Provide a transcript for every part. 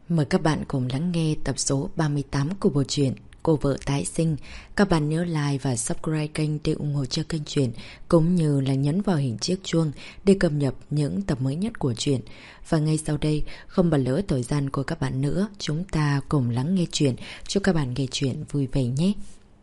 Mời các bạn cùng lắng nghe tập số 38 của bộ truyện Cô Vợ Tái Sinh. Các bạn nhớ like và subscribe kênh để ủng hộ cho kênh truyện, cũng như là nhấn vào hình chiếc chuông để cập nhật những tập mới nhất của truyện. Và ngay sau đây, không bỏ lỡ thời gian của các bạn nữa, chúng ta cùng lắng nghe truyện. Chúc các bạn nghe truyện vui vẻ nhé.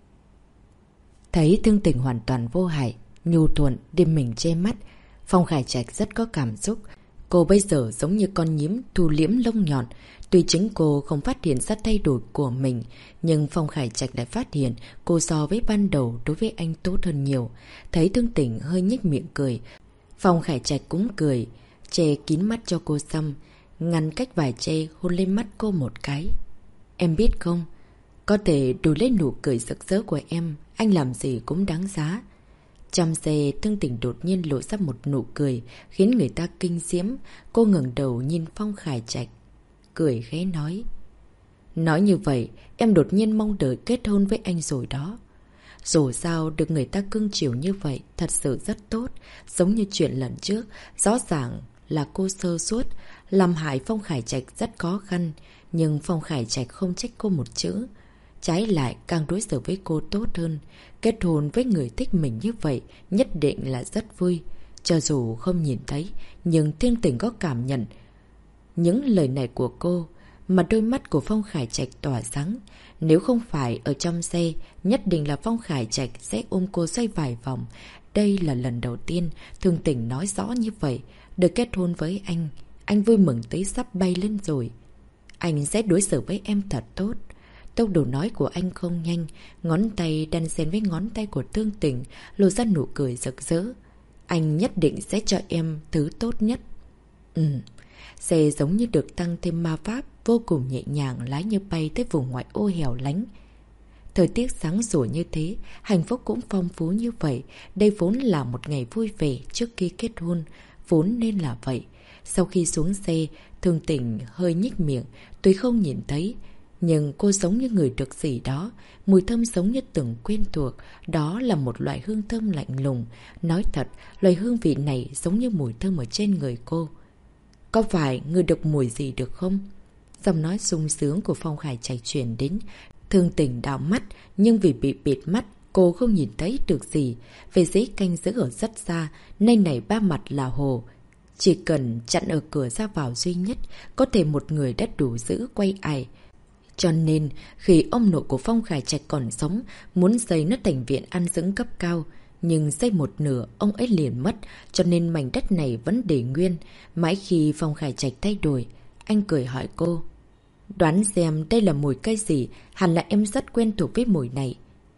Thấy Thương Tình hoàn toàn vô hại, nhu thuận đem mình che mắt, Phong Khải Trạch rất có cảm xúc. Cô bây giờ giống như con nhím thu liễm lông nhọn. Tuy chính cô không phát hiện ra thay đổi của mình, nhưng Phong Khải Trạch lại phát hiện cô so với ban đầu đối với anh tốt hơn nhiều. Thấy Thương Tình hơi nhếch miệng cười, Phong Khải Trạch cũng cười, che kín mắt cho cô xăm, ngăn cách vài che hôn lên mắt cô một cái. Em biết không, có thể đổi lấy nụ cười rực rỡ của em, anh làm gì cũng đáng giá. Trong xe, Thương Tình đột nhiên lộ ra một nụ cười khiến người ta kinh diễm. Cô ngẩng đầu nhìn Phong Khải Trạch, cười khẽ nói: Nói như vậy, em đột nhiên mong đợi kết hôn với anh rồi đó. Dù sao được người ta cưng chiều như vậy thật sự rất tốt. Giống như chuyện lần trước, rõ ràng là cô sơ suất, làm hại Phong Khải Trạch rất khó khăn. Nhưng Phong Khải Trạch không trách cô một chữ, trái lại càng đối xử với cô tốt hơn. Kết hôn với người thích mình như vậy nhất định là rất vui. Cho dù không nhìn thấy, nhưng Thương Tình có cảm nhận những lời này của cô, mà đôi mắt của Phong Khải Trạch tỏa sáng. Nếu không phải ở trong xe, nhất định là Phong Khải Trạch sẽ ôm cô xoay vài vòng. Đây là lần đầu tiên Thương Tình nói rõ như vậy. Được kết hôn với anh vui mừng tới sắp bay lên rồi. Anh sẽ đối xử với em thật tốt. Tốc độ nói của anh không nhanh, ngón tay đan xen với ngón tay của Thương Tình, lộ ra nụ cười rực rỡ. Anh nhất định sẽ cho em thứ tốt nhất. Xe giống như được tăng thêm ma pháp, vô cùng nhẹ nhàng lái như bay tới vùng ngoại ô hẻo lánh. Thời tiết sáng sủa như thế, hạnh phúc cũng phong phú như vậy. Đây vốn là một ngày vui vẻ trước khi kết hôn, vốn nên là vậy. Sau khi xuống xe, Thương Tình hơi nhếch miệng, tuy không nhìn thấy, nhưng cô giống như người được gì đó, mùi thơm giống như từng quen thuộc. Đó là một loại hương thơm lạnh lùng. Nói thật, loại hương vị này giống như mùi thơm ở trên người cô. Có phải người được mùi gì được không? Giọng nói sung sướng của Phong Khải Trạch truyền đến. Thương Tình đảo mắt, nhưng vì bị bịt mắt, cô không nhìn thấy được gì. Về giấy canh giữ ở rất xa, nơi này ba mặt là hồ. Chỉ cần chặn ở cửa ra vào duy nhất, có thể một người đã đủ giữ quay ải. Cho nên, khi ông nội của Phong Khải Trạch còn sống, muốn xây nó thành viện an dưỡng cấp cao. Nhưng xây một nửa, ông ấy liền mất, cho nên mảnh đất này vẫn để nguyên. Mãi khi Phong Khải Trạch thay đổi, anh cười hỏi cô: Đoán xem đây là mùi cây gì, hẳn là em rất quen thuộc với mùi này.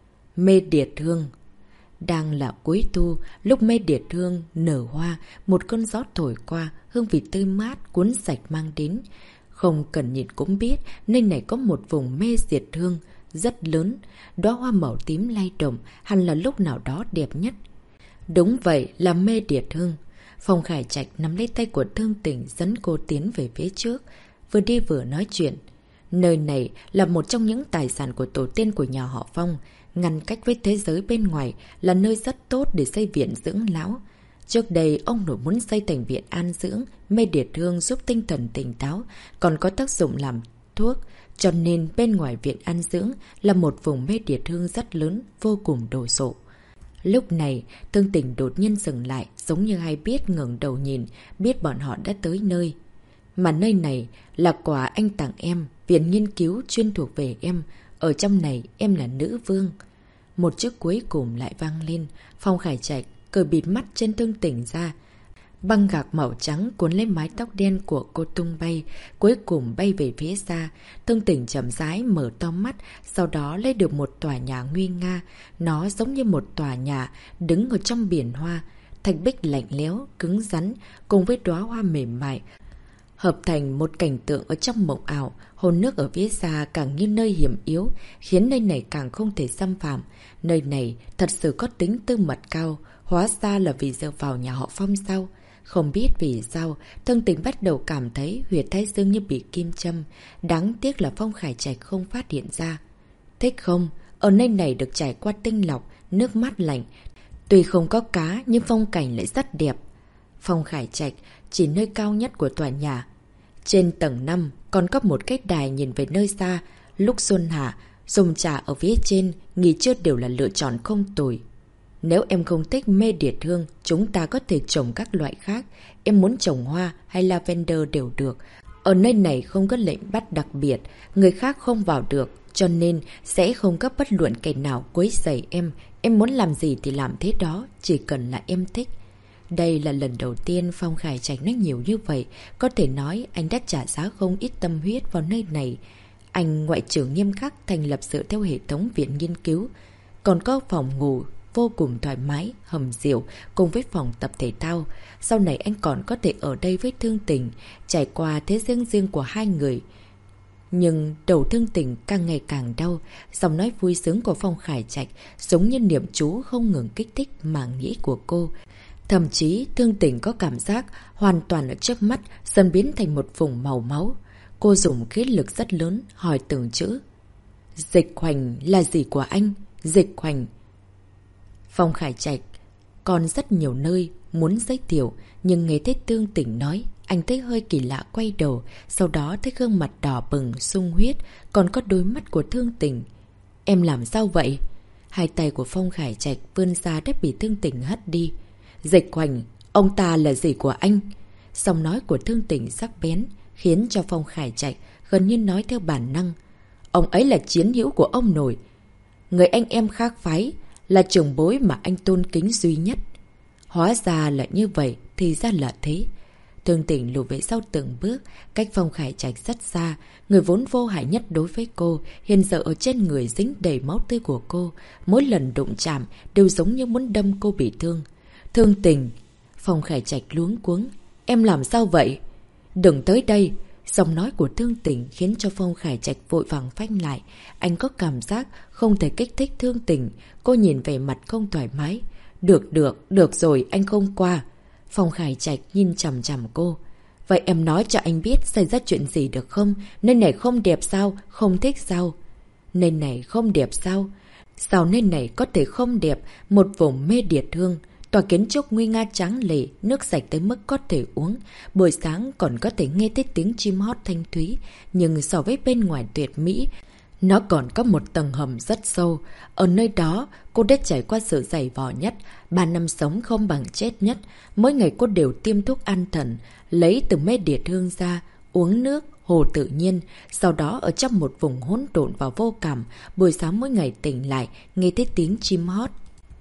Mê điệt hương. Đang là cuối thu, lúc mê điệt hương nở hoa, một cơn gió thổi qua, hương vị tươi mát cuốn sạch mang đến. Không cần nhìn cũng biết, nơi này có một vùng mê diệt hương rất lớn. Đóa hoa màu tím lay động, hẳn là lúc nào đó đẹp nhất. Đúng vậy, là mê điệt hương. Phong Khải Trạch nắm lấy tay của Thương Tình, dẫn cô tiến về phía trước, vừa đi vừa nói chuyện. Nơi này là một trong những tài sản của tổ tiên của nhà họ Phong, ngăn cách với thế giới bên ngoài, là nơi rất tốt để xây viện dưỡng lão. Trước đây, ông nội muốn xây thành viện an dưỡng, mê điệt hương giúp tinh thần tỉnh táo, còn có tác dụng làm thuốc. Cho nên bên ngoài viện an dưỡng là một vùng mê điệt hương rất lớn, vô cùng đồ sộ. Lúc này, Thương Tình đột nhiên dừng lại, giống như hay biết ngẩng đầu nhìn, biết bọn họ đã tới nơi. Mà nơi này là quà anh tặng em, viện nghiên cứu chuyên thuộc về em. Ở trong này em là nữ vương. Một chiếc cuối cùng lại vang lên. Phong Khải Trạch cởi bịt mắt trên Thương Tình ra. Băng gạc màu trắng cuốn lên mái tóc đen của cô tung bay, cuối cùng bay về phía xa. Thương Tình chậm rãi mở to mắt, sau đó lấy được một tòa nhà nguy nga. Nó giống như một tòa nhà đứng ở trong biển hoa. Thạch bích lạnh lẽo, cứng rắn, cùng với đóa hoa mềm mại, hợp thành một cảnh tượng ở trong mộng ảo. Hồ nước ở phía xa càng như nơi hiểm yếu, khiến nơi này càng không thể xâm phạm. Nơi này thật sự có tính tư mật cao, hóa ra là vì dựa vào nhà họ Phong sao? Không biết vì sao, Thương Tình bắt đầu cảm thấy huyệt thái dương như bị kim châm. Đáng tiếc là Phong Khải Trạch không phát hiện ra. Thích không? Ở nơi này được trải qua tinh lọc, nước mát lạnh. Tuy không có cá, nhưng phong cảnh lại rất đẹp. Phong Khải Trạch chỉ nơi cao nhất của tòa nhà. Trên tầng 5 còn có một cái đài nhìn về nơi xa. Lúc xuân hạ, dùng trà ở phía trên, nghỉ trưa đều là lựa chọn không tồi. Nếu em không thích mê điệt hương, chúng ta có thể trồng các loại khác. Em muốn trồng hoa hay lavender đều được. Ở nơi này không có lệnh bắt đặc biệt, người khác không vào được, cho nên sẽ không có bất luận kẻ nào quấy rầy em. Em muốn làm gì thì làm thế đó, chỉ cần là em thích. Đây là lần đầu tiên Phong Khải Trạch nói nhiều như vậy, có thể nói anh đã trả giá không ít tâm huyết vào nơi này. Anh ngoại trưởng nghiêm khắc thành lập dựa theo hệ thống viện nghiên cứu, còn có phòng ngủ vô cùng thoải mái, hầm rượu cùng với phòng tập thể thao. Sau này anh còn có thể ở đây với Thương Tình, trải qua thế riêng riêng của hai người. Nhưng đầu Thương Tình càng ngày càng đau, giọng nói vui sướng của Phong Khải Trạch giống như niệm chú không ngừng kích thích màng nhĩ của cô. Thậm chí Thương Tình có cảm giác hoàn toàn ở trước mắt dần biến thành một vùng màu máu. Cô dùng khí lực rất lớn hỏi từng chữ. Dịch Hoành là gì của anh? Dịch Hoành. Phong Khải Trạch còn rất nhiều nơi muốn giới thiệu, nhưng nghe thấy Thương Tình nói, anh thấy hơi kỳ lạ quay đầu, sau đó thấy gương mặt đỏ bừng, sung huyết, còn có đôi mắt của Thương Tình. Em làm sao vậy? Hai tay của Phong Khải Trạch vươn ra đã bị Thương Tình hất đi. Dịch Hoành, ông ta là gì của anh? Giọng nói của Thương Tình sắc bén, khiến cho Phong Khải Trạch gần như nói theo bản năng. Ông ấy là chiến hữu của ông nội. Người anh em khác phái, là trưởng bối mà anh tôn kính duy nhất. Hóa ra là như vậy, thì ra là thế. Thương Tình lùi về sau từng bước, cách Phong Khải Trạch rất xa. Người vốn vô hại nhất đối với cô, hiện giờ ở trên người dính đầy máu tươi của cô. Mỗi lần đụng chạm đều giống như muốn đâm cô bị thương. Thương Tình. Phong Khải Trạch luống cuống. Em làm sao vậy? Đừng tới đây. Giọng nói của Thương Tình khiến cho Phong Khải Trạch vội vàng phanh lại. Anh có cảm giác không thể kích thích Thương Tình. Cô nhìn về mặt không thoải mái. Được rồi, anh không qua. Phong Khải Trạch nhìn chằm chằm cô. Vậy em nói cho anh biết xảy ra chuyện gì được không? Nơi này không đẹp sao? Không thích sao? Nơi này không đẹp sao? Sao nơi này có thể không đẹp? Một vùng mê điệt hương. Tòa kiến trúc nguy nga tráng lệ, nước sạch tới mức có thể uống. Buổi sáng còn có thể nghe thấy tiếng chim hót thanh thúy. Nhưng so với bên ngoài tuyệt mỹ, nó còn có một tầng hầm rất sâu. Ở nơi đó, cô đã trải qua sự dày vò nhất. 3 năm sống không bằng chết nhất. Mỗi ngày cô đều tiêm thuốc an thần, lấy từ mê điệt hương ra, uống nước, hồ tự nhiên. Sau đó ở trong một vùng hỗn độn và vô cảm, buổi sáng mỗi ngày tỉnh lại, nghe thấy tiếng chim hót.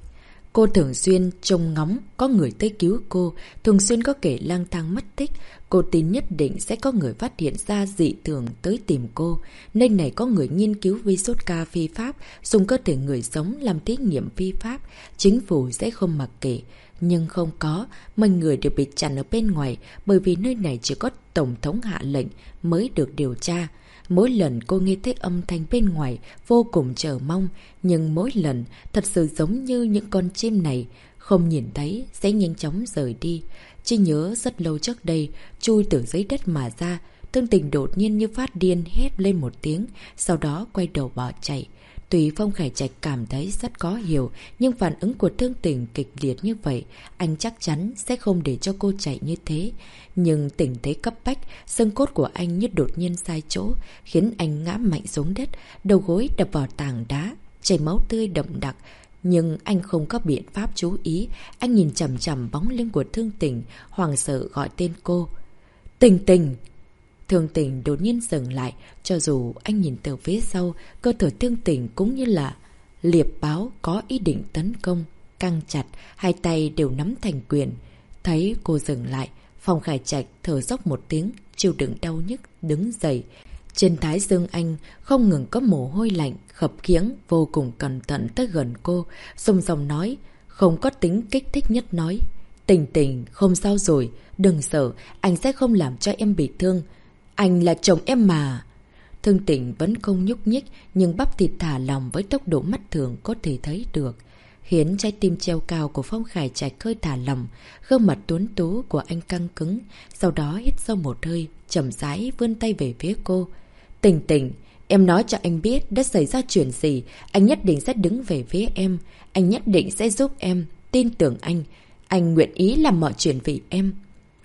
Cô thường xuyên trông ngóng có người tới cứu cô, thường xuyên có kẻ lang thang mất tích. Cô tin nhất định sẽ có người phát hiện ra dị thường tới tìm cô. Nơi này có người nghiên cứu vi sốt ca phi pháp, dùng cơ thể người sống làm thí nghiệm phi pháp. Chính phủ sẽ không mặc kệ. Nhưng không có, mọi người đều bị chặn ở bên ngoài, bởi vì nơi này chỉ có Tổng thống hạ lệnh mới được điều tra. Mỗi lần cô nghe thấy âm thanh bên ngoài vô cùng chờ mong, nhưng mỗi lần thật sự giống như những con chim này, không nhìn thấy sẽ nhanh chóng rời đi. Chỉ nhớ rất lâu trước đây, chui từ dưới đất mà ra, Thương Tình đột nhiên như phát điên hét lên một tiếng, sau đó quay đầu bỏ chạy. Tuy Phong Khải Trạch cảm thấy rất khó hiểu, nhưng phản ứng của Thương Tình kịch liệt như vậy, anh chắc chắn sẽ không để cho cô chạy như thế. Nhưng tình thế cấp bách, xương cốt của anh như đột nhiên sai chỗ, khiến anh ngã mạnh xuống đất, đầu gối đập vào tảng đá, chảy máu tươi đậm đặc. Nhưng anh không có biện pháp chú ý, anh nhìn chằm chằm bóng lưng của Thương Tình, hoảng sợ gọi tên cô. Tình Tình! Thương Tình đột nhiên dừng lại, cho dù anh nhìn từ phía sau, cơ thể Thương Tình cũng như là liệp báo có ý định tấn công, căng chặt, hai tay đều nắm thành quyền. Thấy cô dừng lại, Phong Khải Trạch thở dốc một tiếng, chịu đựng đau nhức, đứng dậy. Trên thái dương anh không ngừng có mồ hôi lạnh, khập khiễng, vô cùng cẩn thận tới gần cô, xông giọng nói, không có tính kích thích nhất nói. Tình Tình, không sao rồi, đừng sợ, anh sẽ không làm cho em bị thương. Anh là chồng em mà. Thương Tình vẫn không nhúc nhích, nhưng bắp thịt thả lỏng với tốc độ mắt thường có thể thấy được, khiến trái tim treo cao của Phong Khải Trạch hơi thả lỏng, gương mặt tuấn tú của anh căng cứng, sau đó hít sâu một hơi, chậm rãi vươn tay về phía cô. Tình Tình, em nói cho anh biết đã xảy ra chuyện gì, anh nhất định sẽ đứng về phía em, anh nhất định sẽ giúp em, tin tưởng anh nguyện ý làm mọi chuyện vì em.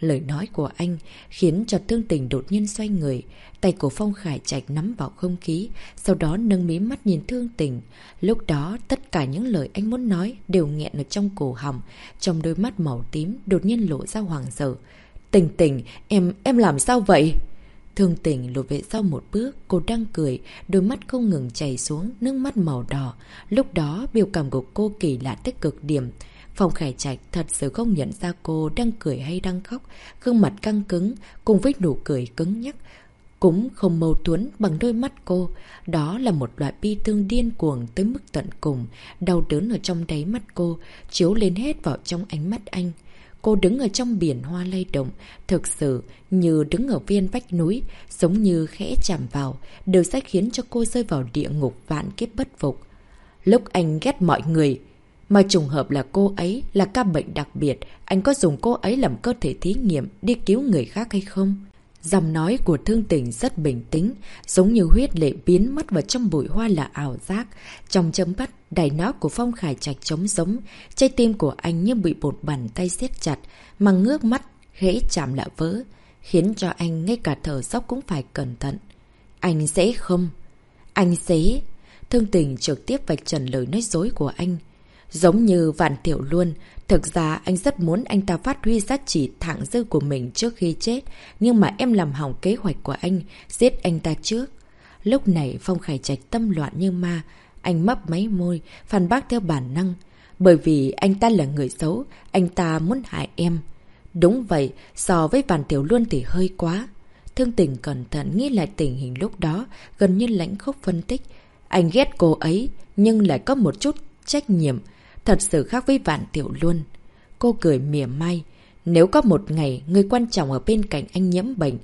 Lời nói của anh khiến cho Thương Tình đột nhiên xoay người. Tay của Phong Khải Trạch nắm vào không khí, sau đó nâng mí mắt nhìn Thương Tình. Lúc đó tất cả những lời anh muốn nói đều nghẹn ở trong cổ họng. Trong đôi mắt màu tím đột nhiên lộ ra hoảng sợ. Tình Tình, em làm sao vậy? Thương Tình lùi về sau một bước, cô đang cười, đôi mắt không ngừng chảy xuống, nước mắt màu đỏ. Lúc đó biểu cảm của cô kỳ lạ tới cực điểm. Phong Khải Trạch thật sự không nhận ra cô đang cười hay đang khóc, gương mặt căng cứng, cùng với nụ cười cứng nhắc. Cũng không mâu thuẫn bằng đôi mắt cô. Đó là một loại bi thương điên cuồng tới mức tận cùng, đau đớn ở trong đáy mắt cô, chiếu lên hết vào trong ánh mắt anh. Cô đứng ở trong biển hoa lay động, thực sự như đứng ở viên vách núi, giống như khẽ chạm vào, đều sẽ khiến cho cô rơi vào địa ngục vạn kiếp bất phục. Lúc anh ghét mọi người, mà trùng hợp là cô ấy là ca bệnh đặc biệt, anh có dùng cô ấy làm cơ thể thí nghiệm đi cứu người khác hay không? Giọng nói của Thương Tình rất bình tĩnh, giống như huyết lệ biến mất vào trong bụi hoa là ảo giác. Trong chớp mắt, đáy não của Phong Khải Trạch trống giống, trái tim của anh như bị một bàn tay siết chặt, mà ngước mắt, khẽ chạm lại vỡ, khiến cho anh ngay cả thở dốc cũng phải cẩn thận. Anh sẽ không. Anh sẽ. Thương Tình trực tiếp vạch trần lời nói dối của anh. Giống như Vạn Tiểu Luân, thực ra anh rất muốn anh ta phát huy giá trị thặng dư của mình trước khi chết, nhưng mà em làm hỏng kế hoạch của anh, giết anh ta trước. Lúc này Phong Khải Trạch tâm loạn như ma, anh mấp máy môi, phản bác theo bản năng. Bởi vì anh ta là người xấu, anh ta muốn hại em. Đúng vậy, so với Vạn Tiểu Luân thì hơi quá. Thương Tình cẩn thận nghĩ lại tình hình lúc đó, gần như lãnh khốc phân tích. Anh ghét cô ấy, nhưng lại có một chút trách nhiệm. Thật sự khác với Vạn Tiểu Luân. Cô cười mỉa mai. Nếu có một ngày người quan trọng ở bên cạnh anh nhiễm bệnh,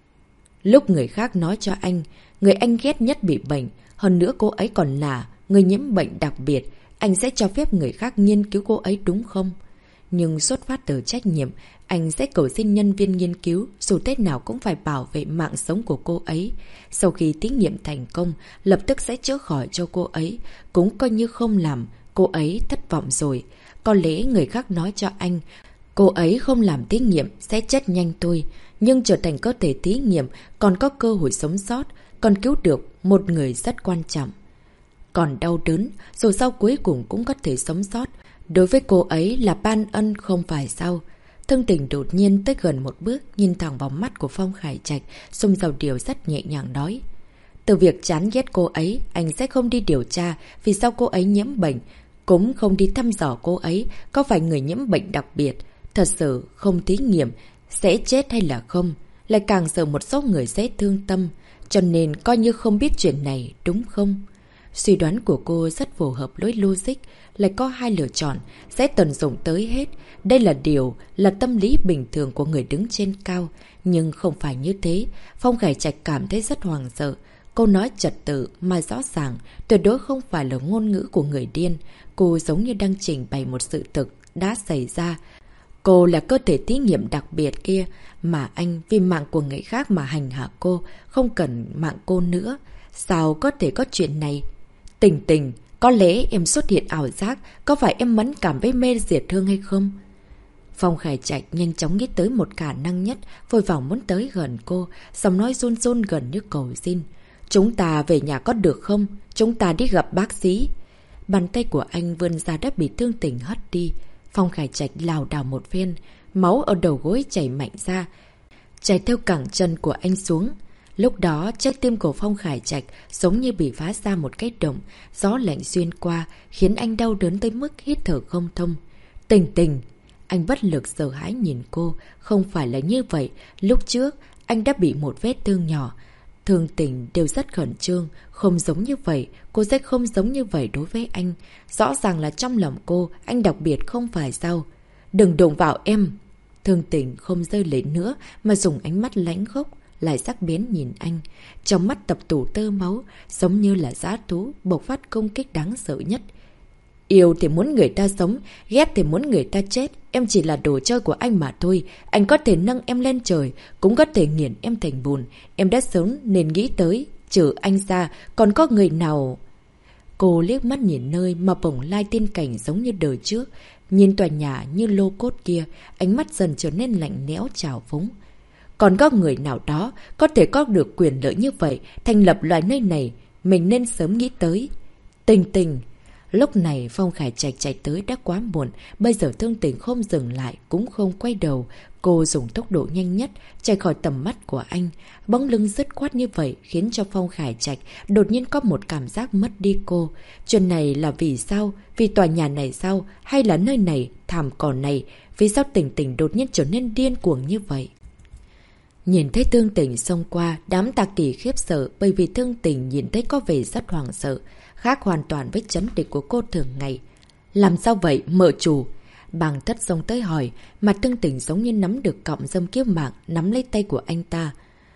lúc người khác nói cho anh, người anh ghét nhất bị bệnh, hơn nữa cô ấy còn là người nhiễm bệnh đặc biệt, anh sẽ cho phép người khác nghiên cứu cô ấy đúng không? Nhưng xuất phát từ trách nhiệm, anh sẽ cầu xin nhân viên nghiên cứu, dù thế nào cũng phải bảo vệ mạng sống của cô ấy. Sau khi thí nghiệm thành công, lập tức sẽ chữa khỏi cho cô ấy, cũng coi như không làm. Cô ấy thất vọng rồi. Có lẽ người khác nói cho anh, cô ấy không làm thí nghiệm sẽ chết nhanh thôi. Nhưng trở thành cơ thể thí nghiệm còn có cơ hội sống sót, còn cứu được một người rất quan trọng. Còn đau đớn, dù sau cuối cùng cũng có thể sống sót. Đối với cô ấy là ban ân không phải sao? Thương Tình đột nhiên tới gần một bước, nhìn thẳng vào mắt của Phong Khải Trạch, xung dầu điều rất nhẹ nhàng nói. Từ việc chán ghét cô ấy, anh sẽ không đi điều tra vì sao cô ấy nhiễm bệnh, cũng không đi thăm dò cô ấy có phải người nhiễm bệnh đặc biệt. Thật sự không thí nghiệm sẽ chết hay là không, lại càng sợ một số người sẽ thương tâm, cho nên coi như không biết chuyện này, đúng không? Suy đoán của cô rất phù hợp lối logic, lại có hai lựa chọn, sẽ tận dụng tới hết. Đây là điều, là tâm lý bình thường của người đứng trên cao, nhưng không phải như thế. Phong Khải Trạch cảm thấy rất hoảng sợ. Cô nói trật tự mà rõ ràng, tuyệt đối không phải là ngôn ngữ của người điên. Cô giống như đang trình bày một sự thực đã xảy ra. Cô là cơ thể thí nghiệm đặc biệt kia, mà anh vì mạng của người khác mà hành hạ cô, không cần mạng cô nữa. Sao có thể có chuyện này? Tình Tình, có lẽ em xuất hiện ảo giác, có phải em mẫn cảm với mê diệt thương hay không? Phong Khải Trạch nhanh chóng nghĩ tới một khả năng nhất, vội vàng muốn tới gần cô, giọng nói run run gần như cầu xin. Chúng ta về nhà có được không? Chúng ta đi gặp bác sĩ. Bàn tay của anh vươn ra đã bị Thương Tình hất đi. Phong Khải Trạch lảo đảo một phen, máu ở đầu gối chảy mạnh ra, chảy theo cẳng chân của anh xuống. Lúc đó, trái tim của Phong Khải Trạch giống như bị phá ra một cái động, gió lạnh xuyên qua, khiến anh đau đớn tới mức hít thở không thông. Tình Tình! Anh bất lực sợ hãi nhìn cô, không phải là như vậy. Lúc trước, anh đã bị một vết thương nhỏ. Thương Tình đều rất khẩn trương, không giống như vậy, cô sẽ không giống như vậy đối với anh. Rõ ràng là trong lòng cô, anh đặc biệt không phải sao? Đừng đụng vào em! Thương Tình không rơi lệ nữa, mà dùng ánh mắt lãnh khốc, lại sắc bén nhìn anh. Trong mắt tập tủ tơ máu, giống như là dã thú, bộc phát công kích đáng sợ nhất. Yêu thì muốn người ta sống, ghét thì muốn người ta chết. Em chỉ là đồ chơi của anh mà thôi. Anh có thể nâng em lên trời, cũng có thể nghiền em thành bùn. Em đã sớm nên nghĩ tới, trừ anh ra, còn có người nào... Cô liếc mắt nhìn nơi mà bổng lai tiên cảnh giống như đời trước. Nhìn tòa nhà như lô cốt kia, ánh mắt dần trở nên lạnh lẽo trào phúng. Còn có người nào đó có thể có được quyền lợi như vậy, thành lập loại nơi này, mình nên sớm nghĩ tới. Tình Tình. Lúc này Phong Khải Trạch chạy tới đã quá muộn, bây giờ Thương Tình không dừng lại cũng không quay đầu. Cô dùng tốc độ nhanh nhất chạy khỏi tầm mắt của anh. Bóng lưng dứt khoát như vậy khiến cho Phong Khải Trạch đột nhiên có một cảm giác mất đi cô. Chuyện này là vì sao? Vì tòa nhà này sao? Hay là nơi này, thảm cỏ này? Vì sao Tình Tình đột nhiên trở nên điên cuồng như vậy? Nhìn thấy Thương Tình xông qua, đám Tà Kỳ khiếp sợ bởi vì Thương Tình nhìn thấy có vẻ rất hoảng sợ, khác hoàn toàn với trấn định của cô thường ngày. Làm sao vậy, mợ chủ? Bàng Thất xông tới hỏi, mà Thương Tình giống như nắm được cọng dâm kiếp mạng, nắm lấy tay của anh ta.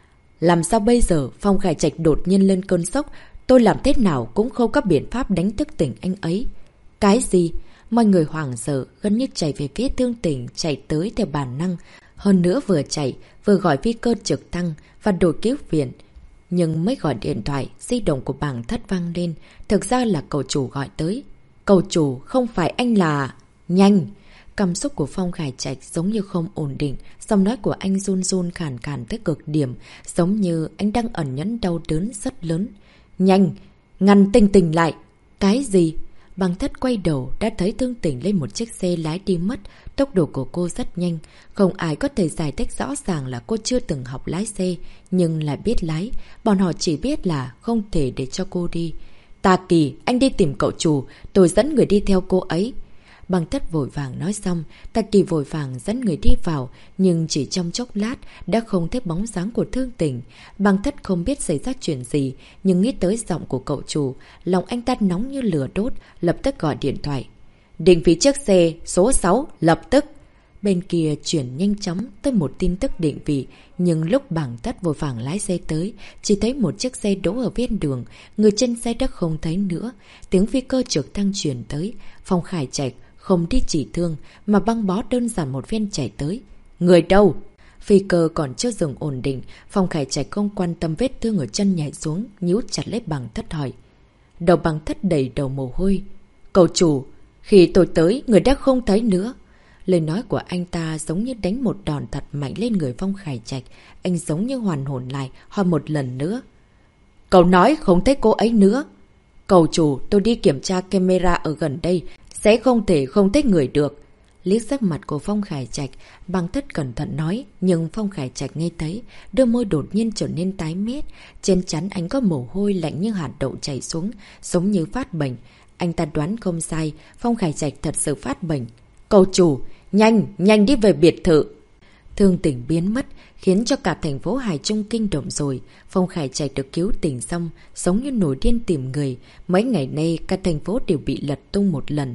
Làm sao bây giờ? Phong Khải Trạch đột nhiên lên cơn sốc, tôi làm thế nào cũng không có biện pháp đánh thức tỉnh anh ấy. Cái gì? Mọi người hoảng sợ, gần như chạy về phía Thương Tình, chạy tới theo bản năng. Hơn nữa vừa chạy, vừa gọi phi cơ trực thăng và đội cứu viện. Nhưng mới gọi điện thoại, di động của Bàng Thất vang lên. Thực ra là cậu chủ gọi tới. Cậu chủ, không phải anh là... Nhanh! Cảm xúc của Phong Khải Trạch giống như không ổn định. Giọng nói của anh run run khàn khàn tới cực điểm. Giống như anh đang ẩn nhẫn đau đớn rất lớn. Nhanh! Ngăn Tình Tình lại! Cái gì? Bàng Thất quay đầu đã thấy Thương Tình lên một chiếc xe lái đi mất. Tốc độ của cô rất nhanh. Không ai có thể giải thích rõ ràng là cô chưa từng học lái xe, nhưng lại biết lái. Bọn họ chỉ biết là không thể để cho cô đi. Tà Kỳ, anh đi tìm cậu chủ, tôi dẫn người đi theo cô ấy. Bàng Thất vội vàng nói xong, Tà Kỳ vội vàng dẫn người đi vào, nhưng chỉ trong chốc lát đã không thấy bóng dáng của Thương Tình. Bàng Thất không biết xảy ra chuyện gì, nhưng nghĩ tới giọng của cậu chủ, lòng anh ta nóng như lửa đốt, lập tức gọi điện thoại. Định vị chiếc xe số 6, lập tức. Bên kia chuyển nhanh chóng tới một tin tức định vị, nhưng lúc Bàng Thất vội vàng lái xe tới, chỉ thấy một chiếc xe đỗ ở ven đường, người trên xe đã không thấy nữa. Tiếng phi cơ trực thăng truyền tới, Phong Khải Trạch không đi chỉ thương mà băng bó đơn giản một viên chạy tới. Người đâu? Phi cơ còn chưa dừng ổn định, Phong Khải Trạch không quan tâm vết thương ở chân nhảy xuống, nhíu chặt lấy Bàng Thất hỏi. Đầu Bàng Thất đầy đầu mồ hôi. Cậu chủ, khi tôi tới, người đã không thấy nữa. Lời nói của anh ta giống như đánh một đòn thật mạnh lên người Phong Khải Trạch. Anh giống như hoàn hồn lại, hỏi một lần nữa. Cậu nói không thấy cô ấy nữa. Cậu chủ, tôi đi kiểm tra camera ở gần đây, sẽ không thể không thấy người được. Liếc sắc mặt của Phong Khải Trạch, Bàng Thất cẩn thận nói, nhưng Phong Khải Trạch nghe thấy, đôi môi đột nhiên trở nên tái mét. Trên trán anh có mồ hôi lạnh như hạt đậu chảy xuống, giống như phát bệnh. Anh ta đoán không sai, Phong Khải Trạch thật sự phát bệnh. Cậu chủ, nhanh đi về biệt thự. Thương Tình biến mất, khiến cho cả thành phố Hải Trung kinh động rồi. Phong Khải Trạch được cứu tỉnh xong, giống như nổi điên tìm người. Mấy ngày nay, cả thành phố đều bị lật tung một lần.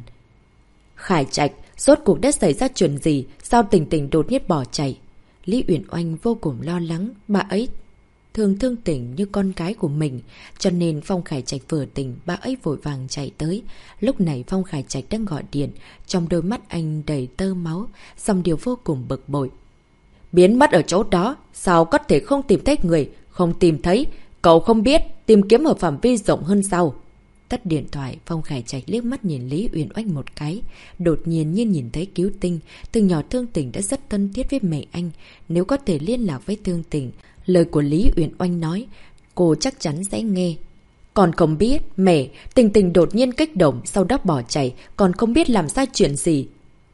Khải Trạch, rốt cuộc đã xảy ra chuyện gì? Sao Tình Tình đột nhiên bỏ chạy? Lý Uyển Oanh vô cùng lo lắng, bà ấy thương Thương Tình như con gái của mình, cho nên Phong Khải Trạch vừa tỉnh, bà ấy vội vàng chạy tới. Lúc này Phong Khải Trạch đang gọi điện, trong đôi mắt anh đầy tơ máu, dòng điều vô cùng bực bội. Biến mất ở chỗ đó, sao có thể không tìm thấy người? Không tìm thấy, cậu không biết, tìm kiếm ở phạm vi rộng hơn sao? Tắt điện thoại, Phong Khải Trạch liếc mắt nhìn Lý Uyển Oanh một cái. Đột nhiên như nhìn thấy cứu tinh, từ nhỏ Thương Tình đã rất thân thiết với mẹ anh. Nếu có thể liên lạc với Thương Tình, lời của Lý Uyển Oanh nói, cô chắc chắn sẽ nghe. Còn không biết, mẹ, Tình Tình đột nhiên kích động, sau đó bỏ chạy, còn không biết làm ra chuyện gì.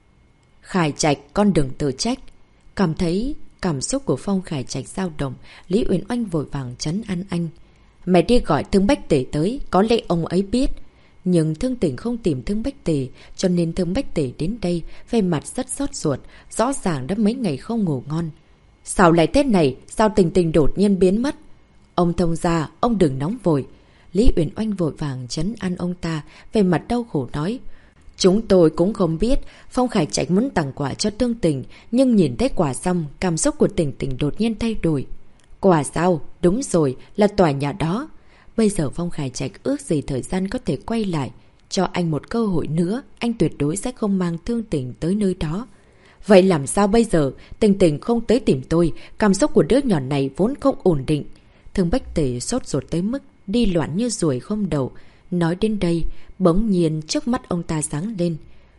Khải Trạch, con đừng tự trách. Cảm thấy cảm xúc của Phong Khải Trạch dao động, Lý Uyển Oanh vội vàng trấn an anh. Mẹ đi gọi Thương Bách Tề tới, có lẽ ông ấy biết. Nhưng Thương Tình không tìm Thương Bách Tề, cho nên Thương Bách Tề đến đây, về mặt rất xót ruột, rõ ràng đã mấy ngày không ngủ ngon. Sao lại thế này? Sao Tình Tình đột nhiên biến mất? Ông thông gia, ông đừng nóng vội. Lý Uyển Oanh vội vàng trấn an ông ta, về mặt đau khổ nói. Chúng tôi cũng không biết, Phong Khải Trạch muốn tặng quà cho Thương Tình, nhưng nhìn thấy quà xong, cảm xúc của Tình Tình đột nhiên thay đổi. Quà sao? Đúng rồi, là tòa nhà đó. Bây giờ Phong Khải Trạch ước gì thời gian có thể quay lại. Cho anh một cơ hội nữa, anh tuyệt đối sẽ không mang Thương Tình tới nơi đó. Vậy làm sao bây giờ? Tình Tình không tới tìm tôi, cảm xúc của đứa nhỏ này vốn không ổn định. Thương Bách Tề sốt ruột tới mức đi loạn như ruồi không đầu. Nói đến đây, bỗng nhiên trước mắt ông ta sáng lên.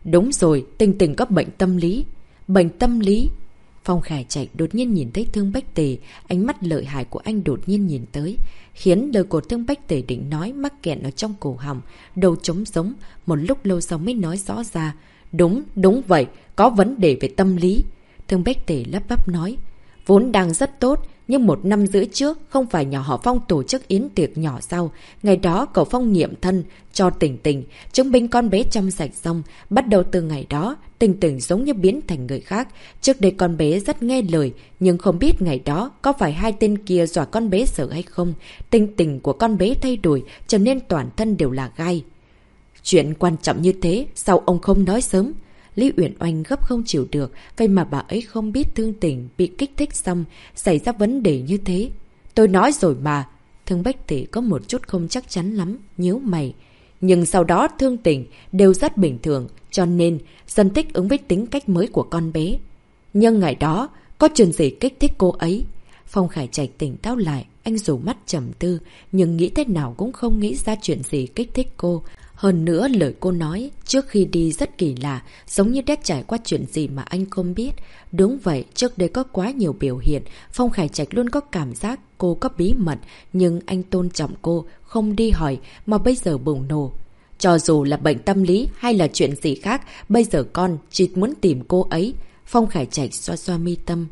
Đúng rồi, Tình Tình có bệnh tâm lý. Bệnh tâm lý? Phong Khải Trạch đột nhiên nhìn thấy Thương Bách Tề, ánh mắt lợi hại của anh đột nhiên nhìn tới, khiến lời của Thương Bách Tề định nói mắc kẹt ở trong cổ họng, đầu trống giống, một lúc lâu sau mới nói rõ ra. Đúng vậy, có vấn đề về tâm lý. Thương Bách Tề lắp bắp nói, vốn đang rất tốt, nhưng 1 năm rưỡi trước không phải nhà họ Phong tổ chức yến tiệc nhỏ sao? Ngày đó cậu Phong nghiệm thân cho Tình Tình, chứng minh con bé trong sạch xong. Bắt đầu từ ngày đó, Tình Tình giống như biến thành người khác. Trước đây con bé rất nghe lời, nhưng không biết ngày đó có phải 2 tên kia dọa con bé sợ hay không. Tình tình của con bé thay đổi, cho nên toàn thân đều là gai. Chuyện quan trọng như thế, sao ông không nói sớm? Lý Uyển Oanh gấp không chịu được, vậy mà bà ấy không biết Thương Tình bị kích thích xong, xảy ra vấn đề như thế. Tôi nói rồi mà. Thương Bách Tề có một chút không chắc chắn lắm, nhíu mày. Nhưng sau đó Thương Tình đều rất bình thường, cho nên dần thích ứng với tính cách mới của con bé. Nhưng ngày đó, có chuyện gì kích thích cô ấy? Phong Khải Trạch tỉnh táo lại, anh rủ mắt trầm tư, nhưng nghĩ thế nào cũng không nghĩ ra chuyện gì kích thích cô. Hơn nữa lời cô nói trước khi đi rất kỳ lạ, giống như đã trải qua chuyện gì mà anh không biết. Đúng vậy, trước đây có quá nhiều biểu hiện, Phong Khải Trạch luôn có cảm giác cô có bí mật, nhưng anh tôn trọng cô, không đi hỏi, mà bây giờ bùng nổ. Cho dù là bệnh tâm lý hay là chuyện gì khác, bây giờ con chỉ muốn tìm cô ấy. Phong Khải Trạch xoa xoa mi tâm.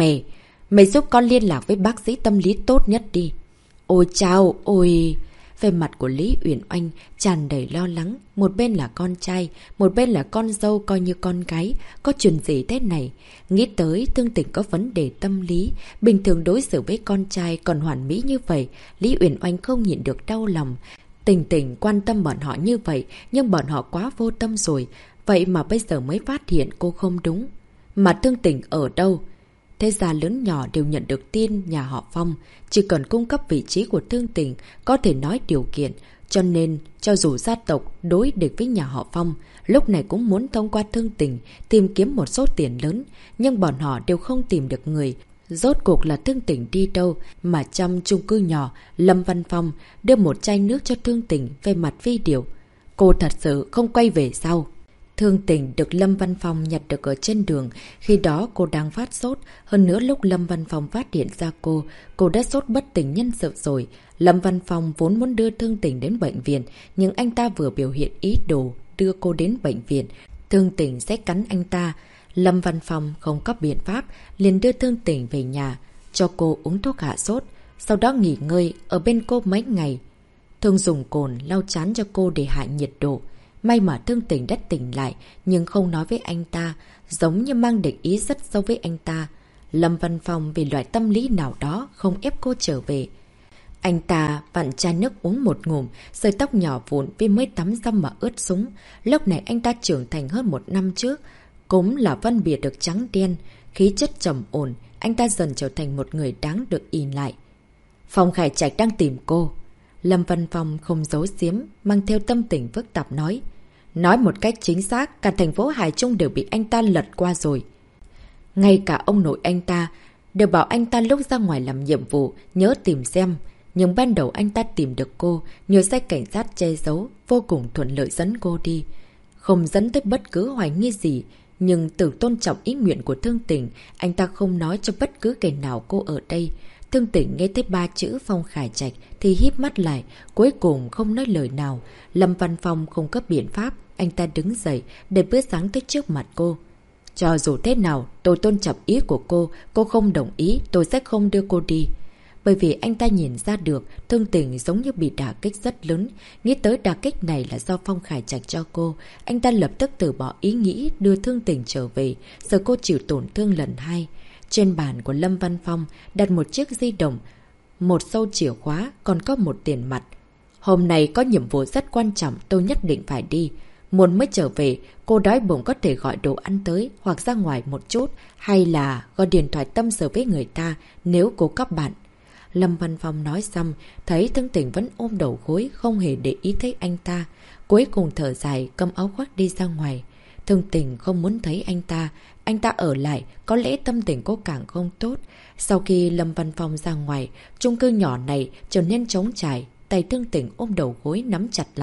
Mày giúp con liên lạc với bác sĩ tâm lý tốt nhất đi. Ôi chao, ôi... Về mặt của Lý Uyển Oanh tràn đầy lo lắng, một bên là con trai, một bên là con dâu coi như con gái, có chuyện gì thế này? Nghĩ tới Thương Tình có vấn đề tâm lý, bình thường đối xử với con trai còn hoàn mỹ như vậy, Lý Uyển Oanh không nhịn được đau lòng. Tình Tình quan tâm bọn họ như vậy, nhưng bọn họ quá vô tâm rồi, vậy mà bây giờ mới phát hiện cô không đúng. Mà Thương Tình ở đâu? Thế gia lớn nhỏ đều nhận được tin nhà họ Phong, chỉ cần cung cấp vị trí của Thương Tình, có thể nói điều kiện. Cho nên, cho dù gia tộc đối địch với nhà họ Phong, lúc này cũng muốn thông qua Thương Tình tìm kiếm một số tiền lớn, nhưng bọn họ đều không tìm được người. Rốt cuộc là Thương Tình đi đâu, mà trong chung cư nhỏ, Lâm Văn Phong đưa một chai nước cho Thương Tình về mặt video. Cô thật sự không quay về sau. Thương Tình được Lâm Văn Phong nhặt được ở trên đường, khi đó cô đang phát sốt, hơn nữa lúc Lâm Văn Phong phát hiện ra cô đã sốt bất tỉnh nhân sự rồi. Lâm Văn Phong vốn muốn đưa Thương Tình đến bệnh viện, nhưng anh ta vừa biểu hiện ý đồ đưa cô đến bệnh viện, Thương Tình sẽ cắn anh ta. Lâm Văn Phong không có biện pháp, liền đưa Thương Tình về nhà, cho cô uống thuốc hạ sốt, sau đó nghỉ ngơi ở bên cô mấy ngày. Thương dùng cồn lau chán cho cô để hạ nhiệt độ. May mà Thương Tình đã tỉnh lại, nhưng không nói với anh ta, giống như mang định ý rất sâu với anh ta. Lâm Văn Phong vì loại tâm lý nào đó không ép cô trở về. Anh ta vặn chai nước uống một ngụm, sợi tóc nhỏ vụn vì mới tắm xong mà ướt sũng. Lúc này anh ta trưởng thành hơn 1 năm trước, cũng là phân biệt được trắng đen, khí chất trầm ổn, anh ta dần trở thành một người đáng được in lại. Phong Khải Trạch đang tìm cô. Lâm Văn Phong không giấu giếm, mang theo tâm tình phức tạp nói. Nói một cách chính xác, cả thành phố Hải Trung đều bị anh ta lật qua rồi. Ngay cả ông nội anh ta đều bảo anh ta lúc ra ngoài làm nhiệm vụ nhớ tìm xem. Nhưng ban đầu anh ta tìm được cô, nhờ xe cảnh sát che giấu, vô cùng thuận lợi dẫn cô đi. Không dẫn tới bất cứ hoài nghi gì, nhưng từ tôn trọng ý nguyện của Thương Tình, anh ta không nói cho bất cứ kẻ nào cô ở đây. Thương Tình nghe thấy 3 chữ Phong Khải Trạch thì híp mắt lại, cuối cùng không nói lời nào. Lâm Văn Phong không có biện pháp, anh ta đứng dậy để bữa sáng tới trước mặt cô. Cho dù thế nào, tôi tôn trọng ý của cô không đồng ý, tôi sẽ không đưa cô đi. Bởi vì anh ta nhìn ra được Thương Tình giống như bị đả kích rất lớn, nghĩ tới đả kích này là do Phong Khải Trạch cho cô. Anh ta lập tức từ bỏ ý nghĩ đưa Thương Tình trở về, giờ cô chịu tổn thương lần 2. Trên bàn của Lâm Văn Phong đặt một chiếc di động, một sâu chìa khóa, còn có một tiền mặt. Hôm nay có nhiệm vụ rất quan trọng, tôi nhất định phải đi. Muốn mới trở về, cô đói bụng có thể gọi đồ ăn tới hoặc ra ngoài một chút, hay là gọi điện thoại tâm sự với người ta nếu cô các bạn. Lâm Văn Phong nói xong, thấy Thương Tình vẫn ôm đầu gối, không hề để ý thấy anh ta. Cuối cùng thở dài, cầm áo khoác đi ra ngoài. Thương Tình không muốn thấy anh ta ở lại, có lẽ tâm tình cô càng không tốt. Sau khi Lâm Văn Phong ra ngoài, chung cư nhỏ này trở nên trống trải, tay Thương Tình ôm đầu gối nắm chặt lại,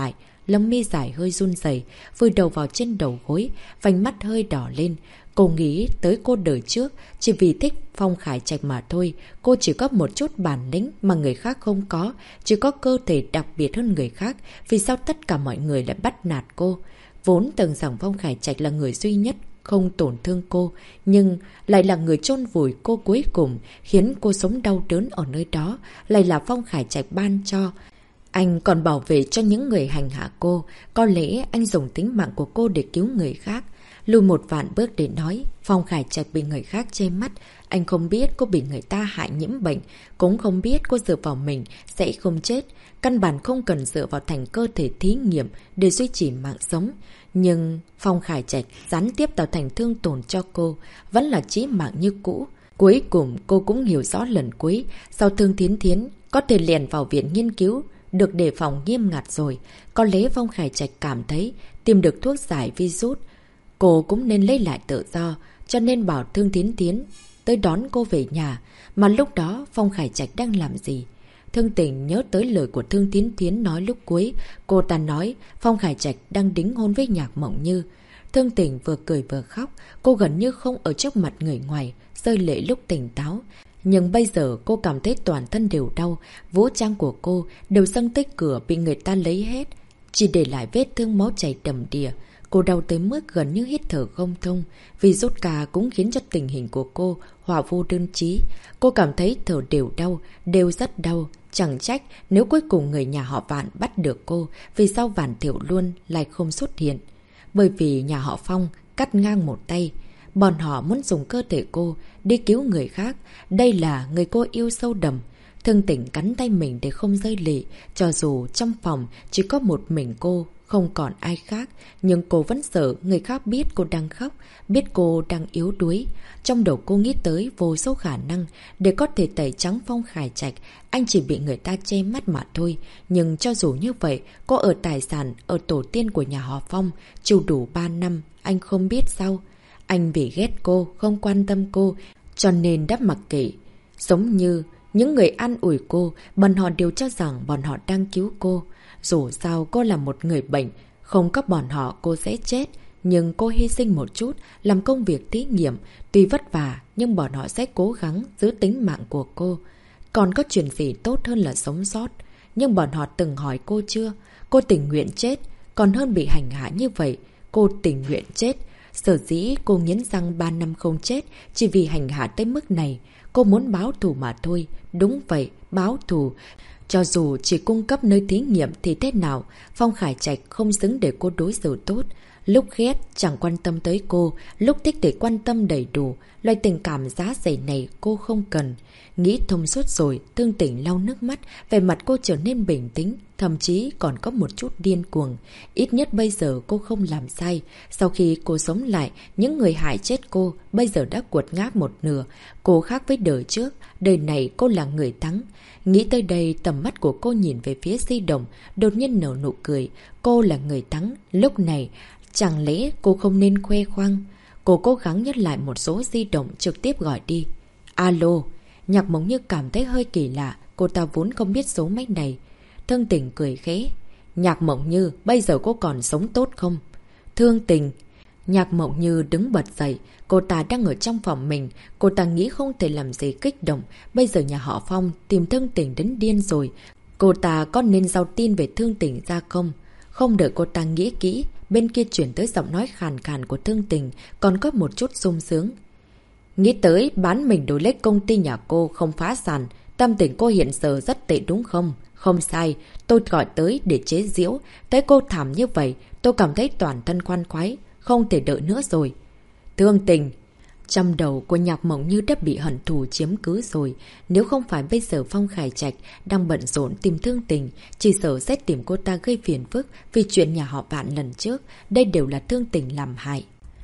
lông mi dài hơi run rẩy, vùi đầu vào trên đầu gối, vành mắt hơi đỏ lên. Cô nghĩ tới cô đời trước, chỉ vì thích Phong Khải Trạch mà thôi. Cô chỉ có một chút bản lĩnh mà người khác không có, chỉ có cơ thể đặc biệt hơn người khác. Vì sao tất cả mọi người lại bắt nạt cô? Vốn tưởng rằng Phong Khải Trạch là người duy nhất không tổn thương cô, nhưng lại là người chôn vùi cô cuối cùng, khiến cô sống đau đớn ở nơi đó, lại là Phong Khải Trạch ban cho. Anh còn bảo vệ cho những người hành hạ cô, có lẽ anh dùng tính mạng của cô để cứu người khác. Lùi một vạn bước để nói, Phong Khải Trạch bị người khác che mắt, anh không biết cô bị người ta hại nhiễm bệnh, cũng không biết cô dựa vào mình sẽ không chết, căn bản không cần dựa vào thành cơ thể thí nghiệm để duy trì mạng sống. Nhưng Phong Khải Trạch gián tiếp tạo thành thương tổn cho cô, vẫn là chí mạng như cũ. Cuối cùng cô cũng hiểu rõ lần cuối, sau Thương Thiến Thiến có thể liền vào viện nghiên cứu, được đề phòng nghiêm ngặt rồi. Có lẽ Phong Khải Trạch cảm thấy tìm được thuốc giải virus, cô cũng nên lấy lại tự do, cho nên bảo Thương Thiến Thiến tới đón cô về nhà. Mà lúc đó Phong Khải Trạch đang làm gì? Thương Tình nhớ tới lời của Thương Thiến Thiến nói lúc cuối. Cô ta nói Phong Khải Trạch đang đính hôn với Nhạc Mộng Như. Thương Tình vừa cười vừa khóc. Cô gần như không ở trước mặt người ngoài, rơi lệ lúc tỉnh táo. Nhưng bây giờ cô cảm thấy toàn thân đều đau. Vũ trang của cô đều dâng tới cửa bị người ta lấy hết, chỉ để lại vết thương máu chảy đầm đìa. Cô đau tới mức gần như hít thở không thông. Vì rút cà cũng khiến cho tình hình của cô hòa vô đơn chí. Cô cảm thấy thở đều đau, đều rất đau. Chẳng trách nếu cuối cùng người nhà họ Vạn bắt được cô, vì sao Vạn Thiệu Luân lại không xuất hiện? Bởi vì nhà họ Phong cắt ngang một tay. Bọn họ muốn dùng cơ thể cô đi cứu người khác. Đây là người cô yêu sâu đậm. Thương Tình cắn tay mình để không rơi lệ. Cho dù trong phòng chỉ có một mình cô, không còn ai khác, nhưng cô vẫn sợ người khác biết cô đang khóc, biết cô đang yếu đuối. Trong đầu cô nghĩ tới vô số khả năng để có thể tẩy trắng Phong Khải Trạch. Anh chỉ bị người ta che mắt mà thôi. Nhưng cho dù như vậy, cô ở tài sản, ở tổ tiên của nhà họ Phong chịu đủ 3 năm, anh không biết sao. Anh vì ghét cô, không quan tâm cô, cho nên đáp mặc kệ. Giống như những người an ủi cô, bọn họ đều cho rằng bọn họ đang cứu cô. Dù sao cô là một người bệnh, không có bọn họ cô sẽ chết. Nhưng cô hy sinh một chút, làm công việc thí nghiệm. Tuy vất vả, nhưng bọn họ sẽ cố gắng giữ tính mạng của cô. Còn có chuyện gì tốt hơn là sống sót. Nhưng bọn họ từng hỏi cô chưa? Cô tình nguyện chết, còn hơn bị hành hạ như vậy. Cô tình nguyện chết. Sở dĩ cô nghiến răng 3 năm không chết, chỉ vì hành hạ tới mức này. Cô muốn báo thù mà thôi. Đúng vậy, báo thù. Cho dù chỉ cung cấp nơi thí nghiệm thì thế nào, Phong Khải Trạch không xứng để cô đối xử tốt. Lúc ghét chẳng quan tâm tới cô, lúc thích thì quan tâm đầy đủ. Loại tình cảm giá rẻ này cô không cần. Nghĩ thông suốt rồi, Thương Tình lau nước mắt, vẻ mặt cô trở nên bình tĩnh, thậm chí còn có một chút điên cuồng. Ít nhất bây giờ cô không làm sai. Sau khi cô sống lại, những người hại chết cô bây giờ đã cuột ngã một nửa. Cô khác với đời trước, đời này cô là người thắng. Nghĩ tới đây, tầm mắt của cô nhìn về phía Di Đồng, đột nhiên nở nụ cười. Cô là người thắng, lúc này chẳng lẽ cô không nên khoe khoang? Cô cố gắng nhắc lại một số di động trực tiếp gọi đi. Alo, Nhạc Mộng Như cảm thấy hơi kỳ lạ, cô ta vốn không biết số máy này. Thương Tình cười khẽ. Nhạc Mộng Như, bây giờ cô còn sống tốt không? Thương Tình. Nhạc Mộng Như đứng bật dậy, cô ta đang ở trong phòng mình, cô ta nghĩ không thể làm gì kích động. Bây giờ nhà họ Phong tìm Thương Tình đến điên rồi. Cô ta có nên giao tin về Thương Tình ra không? Không đợi cô ta nghĩ kỹ, bên kia chuyển tới giọng nói khàn khàn của Thương Tình, còn có một chút sung sướng. Nghĩ tới bán mình đổi lấy công ty nhà cô không phá sản, tâm tình cô hiện giờ rất tệ đúng không? Không sai, tôi gọi tới để chế giễu, thấy cô thảm như vậy, tôi cảm thấy toàn thân khoan khoái, không thể đợi nữa rồi. Thương Tình. Trong đầu của Nhạc Mộng Như đã bị hận thù chiếm cứ rồi. Nếu không phải bây giờ Phong Khải Trạch đang bận rộn tìm Thương Tình, chỉ sợ sẽ tìm cô ta gây phiền phức vì chuyện nhà họ Vạn lần trước. Đây đều là Thương Tình làm hại.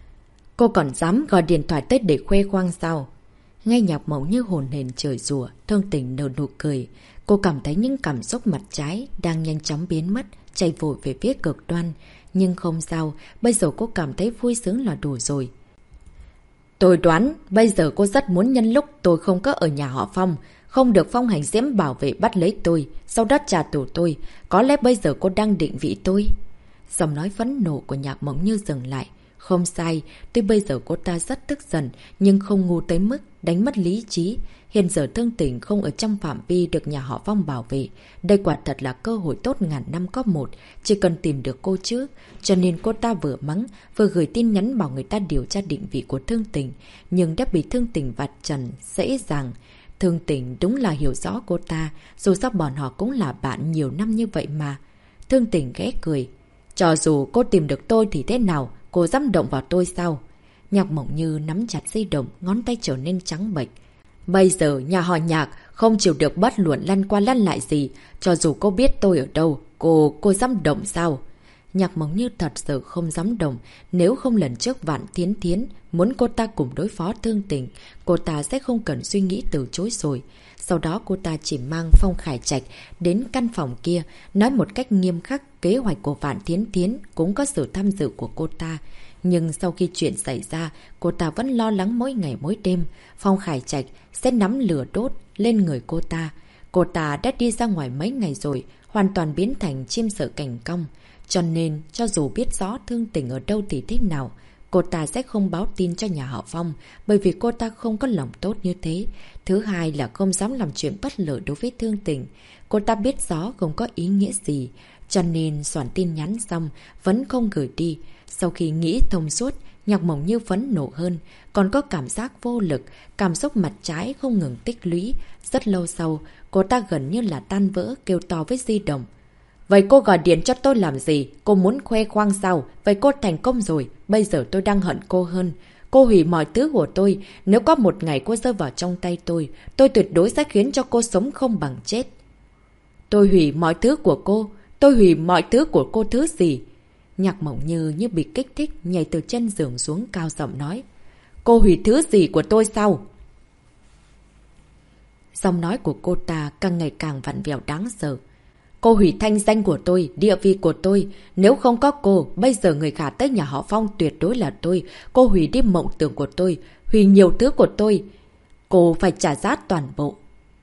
Cô còn dám gọi điện thoại tới để khoe khoang sao? Nghe Nhạc Mộng Như hồn hển chửi rủa, Thương Tình nở nụ cười. Cô cảm thấy những cảm xúc mặt trái đang nhanh chóng biến mất, chạy vội về phía cực đoan. Nhưng không sao, bây giờ cô cảm thấy vui sướng là đủ rồi. Tôi đoán, bây giờ cô rất muốn nhân lúc tôi không có ở nhà họ Phong, không được Phong Hành Diễm bảo vệ bắt lấy tôi, sau đó trả tù tôi. Có lẽ bây giờ cô đang định vị tôi. Giọng nói phẫn nộ của Nhạc Mộng Như dừng lại. Không sai, tuy bây giờ cô ta rất tức giận, nhưng không ngu tới mức đánh mất lý trí. Hiện giờ Thương Tình không ở trong phạm vi được nhà họ Phong bảo vệ. Đây quả thật là cơ hội tốt ngàn năm có một, chỉ cần tìm được cô trước. Cho nên cô ta vừa mắng, vừa gửi tin nhắn bảo người ta điều tra định vị của Thương Tình. Nhưng đã bị Thương Tình vạch trần dễ dàng. Thương Tình đúng là hiểu rõ cô ta, dù sao bọn họ cũng là bạn nhiều năm như vậy mà. Thương Tình ghé cười. Cho dù cô tìm được tôi thì thế nào, cô dám động vào tôi sao? Nhạc Mộng Như nắm chặt di động, ngón tay trở nên trắng bệch. Bây giờ nhà họ Nhạc không chịu được bất luận lăn qua lăn lại gì. Cho dù cô biết tôi ở đâu, cô dám động sao? Nhạc Mộng Như thật sự không dám động. Nếu không lần trước Vạn Thiến Thiến muốn cô ta cùng đối phó Thương Tình, cô ta sẽ không cần suy nghĩ từ chối rồi. Sau đó cô ta chỉ mang Phong Khải Trạch đến căn phòng kia, nói một cách nghiêm khắc kế hoạch của Vạn Thiến Thiến cũng có sự tham dự của cô ta. Nhưng sau khi chuyện xảy ra, cô ta vẫn lo lắng mỗi ngày mỗi đêm. Phong Khải Trạch sẽ nắm lửa đốt lên người cô ta. Cô ta đã đi ra ngoài mấy ngày rồi, hoàn toàn biến thành chim sợ cành cong. Cho nên, cho dù biết rõ Thương Tình ở đâu thì thế nào, cô ta sẽ không báo tin cho nhà họ Phong, bởi vì cô ta không có lòng tốt như thế. Thứ hai là không dám làm chuyện bất lợi đối với Thương Tình. Cô ta biết rõ không có ý nghĩa gì, cho nên soạn tin nhắn xong vẫn không gửi đi. Sau khi nghĩ thông suốt, Nhạc Mộng Như phẫn nộ hơn, còn có cảm giác vô lực, cảm xúc mặt trái không ngừng tích lũy. Rất lâu sau, cô ta gần như là tan vỡ, kêu to với di động. Vậy cô gọi điện cho tôi làm gì? Cô muốn khoe khoang sao? Vậy cô thành công rồi, bây giờ tôi đang hận cô hơn. Cô hủy mọi thứ của tôi, nếu có một ngày cô rơi vào trong tay tôi tuyệt đối sẽ khiến cho cô sống không bằng chết. Tôi hủy mọi thứ của cô? Tôi hủy mọi thứ của cô thứ gì? Nhạc Mộng Như bị kích thích, nhảy từ chân giường xuống cao giọng nói. Cô hủy thứ gì của tôi sao? Giọng nói của cô ta càng ngày càng vặn vẹo đáng sợ. Cô hủy thanh danh của tôi, địa vị của tôi. Nếu không có cô, bây giờ người gả tới nhà họ Phong tuyệt đối là tôi. Cô hủy đi mộng tưởng của tôi, hủy nhiều thứ của tôi. Cô phải trả giá toàn bộ.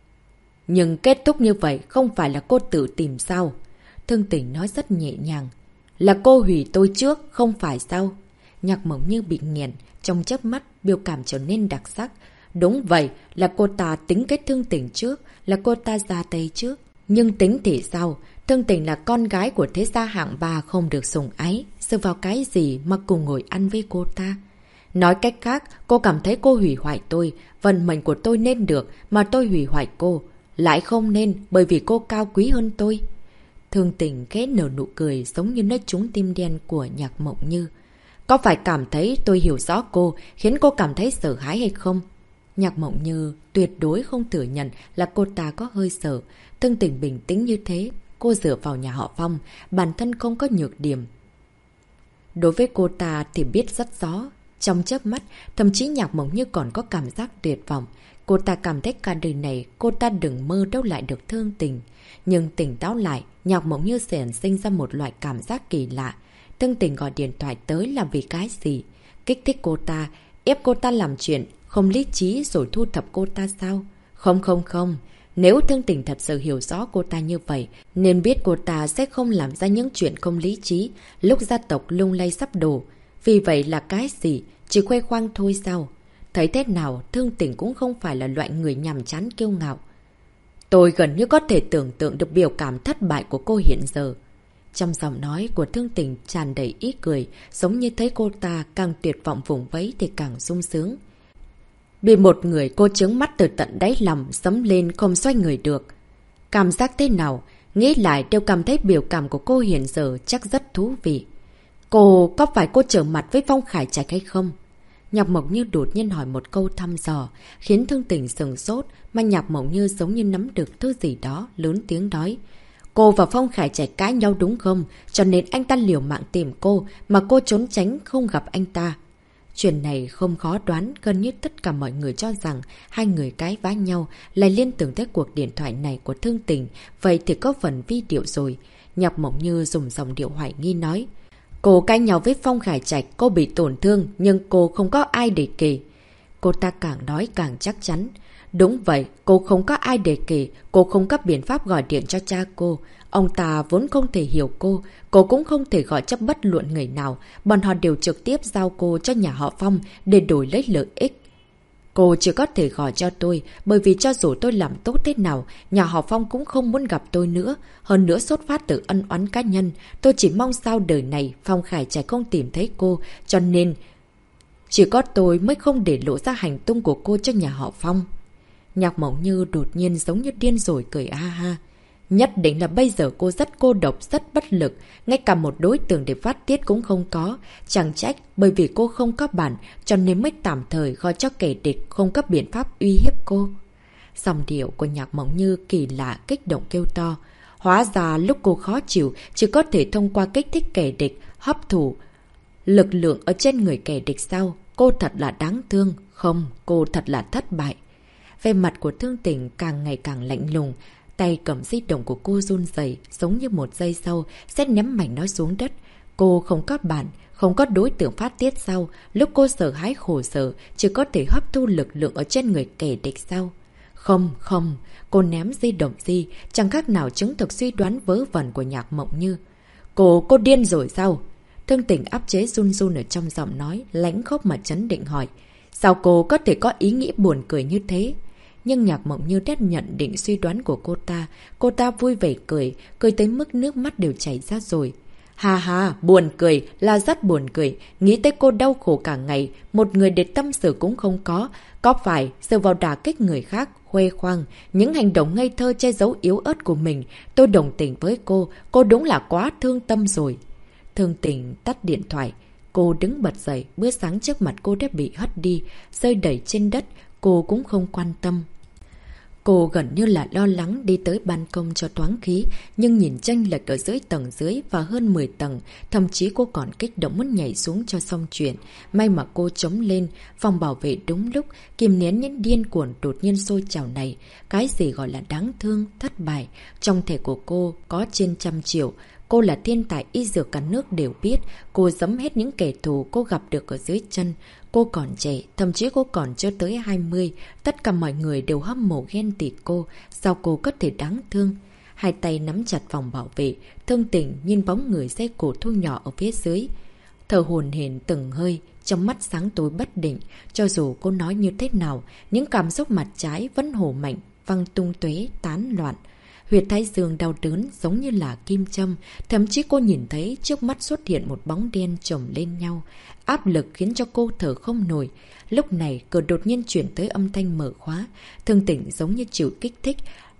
Nhưng kết thúc như vậy không phải là cô tự tìm sao? Thương Tình nói rất nhẹ nhàng. Là cô hủy tôi trước, không phải sao? Nhạc Mộng Như bị nghẹn, trong chớp mắt biểu cảm trở nên đặc sắc. Đúng vậy, là cô ta tính kết Thương Tình trước, là cô ta ra tay trước. Nhưng tính thì sao? Thương Tình là con gái của thế gia hạng ba không được sủng ái. Dựa vào cái gì mà cùng ngồi ăn với cô ta? Nói cách khác, cô cảm thấy cô hủy hoại tôi. Vận mệnh của tôi nên được, mà tôi hủy hoại cô. Lại không nên, bởi vì cô cao quý hơn tôi. Thương Tình khẽ nở nụ cười giống như nó trúng tim đen của Nhạc Mộng Như. Có phải cảm thấy tôi hiểu rõ cô, khiến cô cảm thấy sợ hãi hay không? Nhạc Mộng Như tuyệt đối không thừa nhận là cô ta có hơi sợ. Thương Tình bình tĩnh như thế, cô dựa vào nhà họ Phong, bản thân không có nhược điểm. Đối với cô ta thì biết rất rõ. Trong chớp mắt, thậm chí Nhạc Mộng Như còn có cảm giác tuyệt vọng. Cô ta cảm thấy cả đời này cô ta đừng mơ đâu lại được Thương Tình. Nhưng tỉnh táo lại, Nhạc Mộng Như sẽ sinh ra một loại cảm giác kỳ lạ. Thương Tình gọi điện thoại tới là vì cái gì? Kích thích cô ta, ép cô ta làm chuyện không lý trí rồi thu thập cô ta sao? Không. Nếu Thương Tình thật sự hiểu rõ cô ta như vậy, nên biết cô ta sẽ không làm ra những chuyện không lý trí lúc gia tộc lung lay sắp đổ. Vì vậy là cái gì? Chỉ khoe khoang thôi sao? Thấy thế nào, Thương Tình cũng không phải là loại người nhàm chán kiêu ngạo. Tôi gần như có thể tưởng tượng được biểu cảm thất bại của cô hiện giờ. Trong giọng nói của Thương Tình tràn đầy ý cười, giống như thấy cô ta càng tuyệt vọng vùng vẫy thì càng sung sướng. Bị một người cô trướng mắt từ tận đáy lòng sấm lên không xoay người được. Cảm giác thế nào? Nghĩ lại đều cảm thấy biểu cảm của cô hiện giờ chắc rất thú vị. Có phải cô trở mặt với Phong Khải Trạch hay không? Nhạc Mộng Như đột nhiên hỏi một câu thăm dò, khiến Thương Tình sừng sốt, mà Nhạc Mộng Như giống như nắm được thứ gì đó, lớn tiếng nói. Cô và Phong Khải Trạch cãi nhau đúng không? Cho nên anh ta liều mạng tìm cô, mà cô trốn tránh không gặp anh ta. Chuyện này không khó đoán, gần như tất cả mọi người cho rằng hai người cãi vã nhau, lại liên tưởng tới cuộc điện thoại này của Thương Tình, vậy thì có phần vi điệu rồi. Nhạc Mộng Như dùng giọng điệu hoài nghi nói. Cô cãi nhau với Phong Khải Trạch, cô bị tổn thương, nhưng cô không có ai để kể. Cô ta càng nói càng chắc chắn. Đúng vậy, cô không có ai để kể, cô không có biện pháp gọi điện cho cha cô. Ông ta vốn không thể hiểu cô cũng không thể gọi cho bất luận người nào. Bọn họ đều trực tiếp giao cô cho nhà họ Phong để đổi lấy lợi ích. Cô chỉ có thể gọi cho tôi, bởi vì cho dù tôi làm tốt thế nào, nhà họ Phong cũng không muốn gặp tôi nữa. Hơn nữa xuất phát từ ân oán cá nhân, tôi chỉ mong sao đời này Phong Khải Trạch không tìm thấy cô, cho nên chỉ có tôi mới không để lộ ra hành tung của cô cho nhà họ Phong. Nhạc Mộng Như đột nhiên giống như điên rồi cười ha ha. Nhất định là bây giờ cô rất cô độc, rất bất lực, ngay cả một đối tượng để phát tiết cũng không có. Chẳng trách bởi vì cô không có bản, cho nên mới tạm thời gọi cho kẻ địch không có biện pháp uy hiếp cô. Dòng điệu của Nhạc Mộng Như kỳ lạ kích động kêu to. Hóa ra lúc cô khó chịu chỉ có thể thông qua kích thích kẻ địch, hấp thụ lực lượng ở trên người kẻ địch sao? Cô thật là đáng thương. Không, cô thật là thất bại. Về mặt của Thương Tình càng ngày càng lạnh lùng. Tay cầm di động của cô run rẩy, giống như một giây sau sẽ ném mảnh nó xuống đất. Cô không có bản, không có đối tượng phát tiết sau. Lúc cô sợ hãi khổ sở, chỉ có thể hấp thu lực lượng ở trên người kẻ địch sau. Không, cô ném di động di, chẳng khác nào chứng thực suy đoán vớ vẩn của Nhạc Mộng Như. Cô điên rồi sao? Thương Tình áp chế run run ở trong giọng nói, lãnh khốc mà chấn định hỏi. Sao cô có thể có ý nghĩ buồn cười như thế? Nhưng Nhạc Mộng Như đã nhận định suy đoán của cô ta vui vẻ cười tới mức nước mắt đều chảy ra rồi. Hà hà, buồn cười, là rất buồn cười, nghĩ tới cô đau khổ cả ngày, một người để tâm sự cũng không có phải dựa vào đả kích người khác, khoe khoang, những hành động ngây thơ che giấu yếu ớt của mình, tôi đồng tình với cô đúng là quá thương tâm rồi. Thương Tình tắt điện thoại, cô đứng bật dậy, bữa sáng trước mặt cô đã bị hất đi, rơi đẩy trên đất, cô cũng không quan tâm. Cô gần như là lo lắng đi tới ban công cho thoáng khí, nhưng nhìn chênh lệch ở dưới tầng dưới và hơn 10 tầng, thậm chí cô còn kích động muốn nhảy xuống cho xong chuyện. May mà cô chống lên, phòng bảo vệ đúng lúc, kìm nén những điên cuồng đột nhiên sôi trào này. Cái gì gọi là đáng thương, thất bại, trong thẻ của cô có trên 100 triệu. Cô là thiên tài y dược cả nước đều biết, cô giẫm hết những kẻ thù cô gặp được ở dưới chân. Cô còn trẻ, thậm chí cô còn chưa tới 20, tất cả mọi người đều hâm mộ ghen tị cô, sao cô có thể đáng thương? Hai tay nắm chặt vòng bảo vệ, Thương Tình nhìn bóng người dây cổ thu nhỏ ở phía dưới. Thở hổn hển từng hơi, trong mắt sáng tối bất định, cho dù cô nói như thế nào, những cảm xúc mặt trái vẫn hổ mạnh, văng tung tuế, tán loạn. Huyệt thái dương đau đớn giống như là kim châm, thậm chí cô nhìn thấy trước mắt xuất hiện một bóng đen chồng lên nhau. Áp lực khiến cho cô thở không nổi. Lúc này cửa đột nhiên chuyển tới âm thanh mở khóa. Thương Tình giống như chịu kích thích,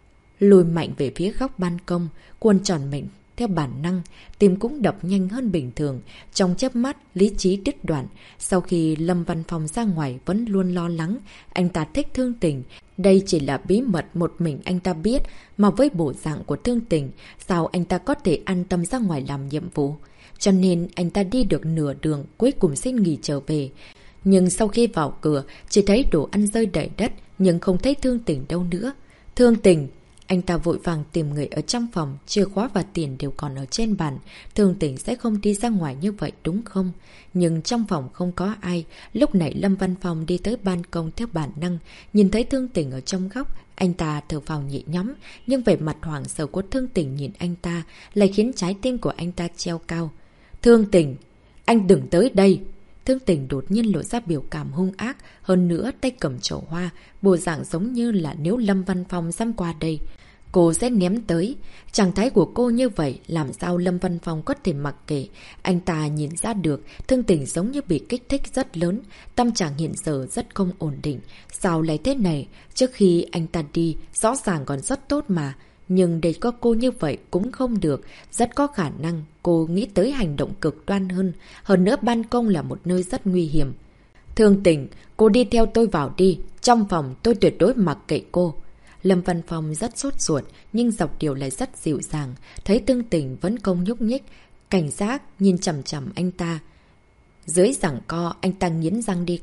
lùi mạnh về phía góc ban công, cuộn tròn mình theo bản năng, tim cũng đập nhanh hơn bình thường. Trong chớp mắt, lý trí đứt đoạn. Sau khi Lâm Văn Phong ra ngoài vẫn luôn lo lắng, anh ta thích Thương Tình. Đây chỉ là bí mật một mình anh ta biết, mà với bộ dạng của Thương Tình, sao anh ta có thể an tâm ra ngoài làm nhiệm vụ? Cho nên anh ta đi được nửa đường, cuối cùng xin nghỉ trở về. Nhưng sau khi vào cửa, chỉ thấy đồ ăn rơi đầy đất, nhưng không thấy Thương Tình đâu nữa. Thương Tình! Anh ta vội vàng tìm người ở trong phòng, chìa khóa và tiền đều còn ở trên bàn. Thương Tình sẽ không đi ra ngoài như vậy đúng không? Nhưng trong phòng không có ai. Lúc này Lâm Văn Phong đi tới ban công theo bản năng, nhìn thấy Thương Tình ở trong góc. Anh ta thở phào nhẹ nhõm, nhưng vẻ mặt hoảng sợ của Thương Tình nhìn anh ta lại khiến trái tim của anh ta treo cao. Thương Tình! Anh đừng tới đây! Thương Tình đột nhiên lộ ra biểu cảm hung ác, hơn nữa tay cầm chậu hoa, bộ dạng giống như là nếu Lâm Văn Phong dám qua đây, cô sẽ ném tới. Trạng thái của cô như vậy, làm sao Lâm Văn Phong có thể mặc kệ? Anh ta nhìn ra được, Thương Tình giống như bị kích thích rất lớn, tâm trạng hiện giờ rất không ổn định. Sao lại thế này? Trước khi anh ta đi, rõ ràng còn rất tốt mà. Nhưng để có cô như vậy cũng không được, rất có khả năng cô nghĩ tới hành động cực đoan hơn. Hơn nữa ban công là một nơi rất nguy hiểm. Thương Tình, cô đi theo tôi vào đi, trong phòng tôi tuyệt đối mặc kệ cô. Lâm Văn Phong rất sốt ruột, nhưng dọc điều lại rất dịu dàng. Thấy Thương Tình vẫn không nhúc nhích, cảnh giác nhìn chằm chằm anh ta. Dưới giằng co, anh ta nghiến răng đi qua,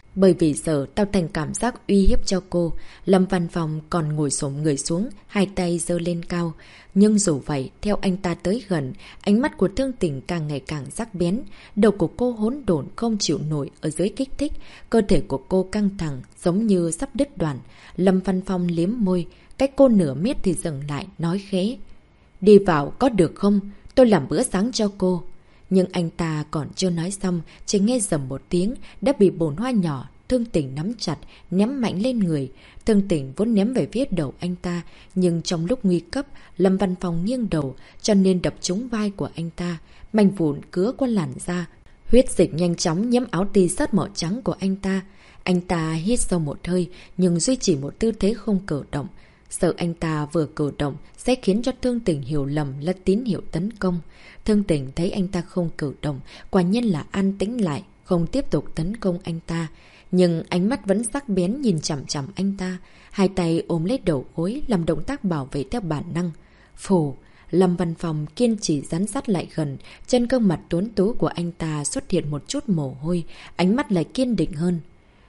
Bởi vì sợ tạo thành cảm giác uy hiếp cho cô, Lâm Văn Phong còn ngồi xổm người xuống, hai tay giơ lên cao. Nhưng dù vậy, theo anh ta tới gần, ánh mắt của Thương Tình càng ngày càng sắc bén. Đầu của cô hỗn độn không chịu nổi ở dưới kích thích, cơ thể của cô căng thẳng giống như sắp đứt đoạn. Lâm Văn Phong liếm môi, cách cô nửa mét thì dừng lại, nói khẽ: "Đi vào có được không? Tôi làm bữa sáng cho cô." Nhưng anh ta còn chưa nói xong, chỉ nghe rầm một tiếng, đã bị bồn hoa nhỏ Thương Tình nắm chặt, ném mạnh lên người. Thương Tình vốn ném về phía đầu anh ta, nhưng trong lúc nguy cấp, Lâm Văn Phong nghiêng đầu, cho nên đập trúng vai của anh ta. Mảnh vụn cứa qua làn da, huyết dịch nhanh chóng nhiễm áo t-shirt màu trắng của anh ta. Anh ta hít sâu một hơi, nhưng duy trì một tư thế không cử động. Sợ anh ta vừa cử động sẽ khiến cho Thương Tình hiểu lầm là tín hiệu tấn công. Thương Tình thấy anh ta không cử động, quả nhiên là an tĩnh lại, không tiếp tục tấn công anh ta. Nhưng ánh mắt vẫn sắc bén nhìn chằm chằm anh ta, hai tay ôm lấy đầu gối làm động tác bảo vệ theo bản năng. Phù, Lâm Văn Phong kiên trì dán sát lại gần, trên gương mặt tuấn tú của anh ta xuất hiện một chút mồ hôi, ánh mắt lại kiên định hơn.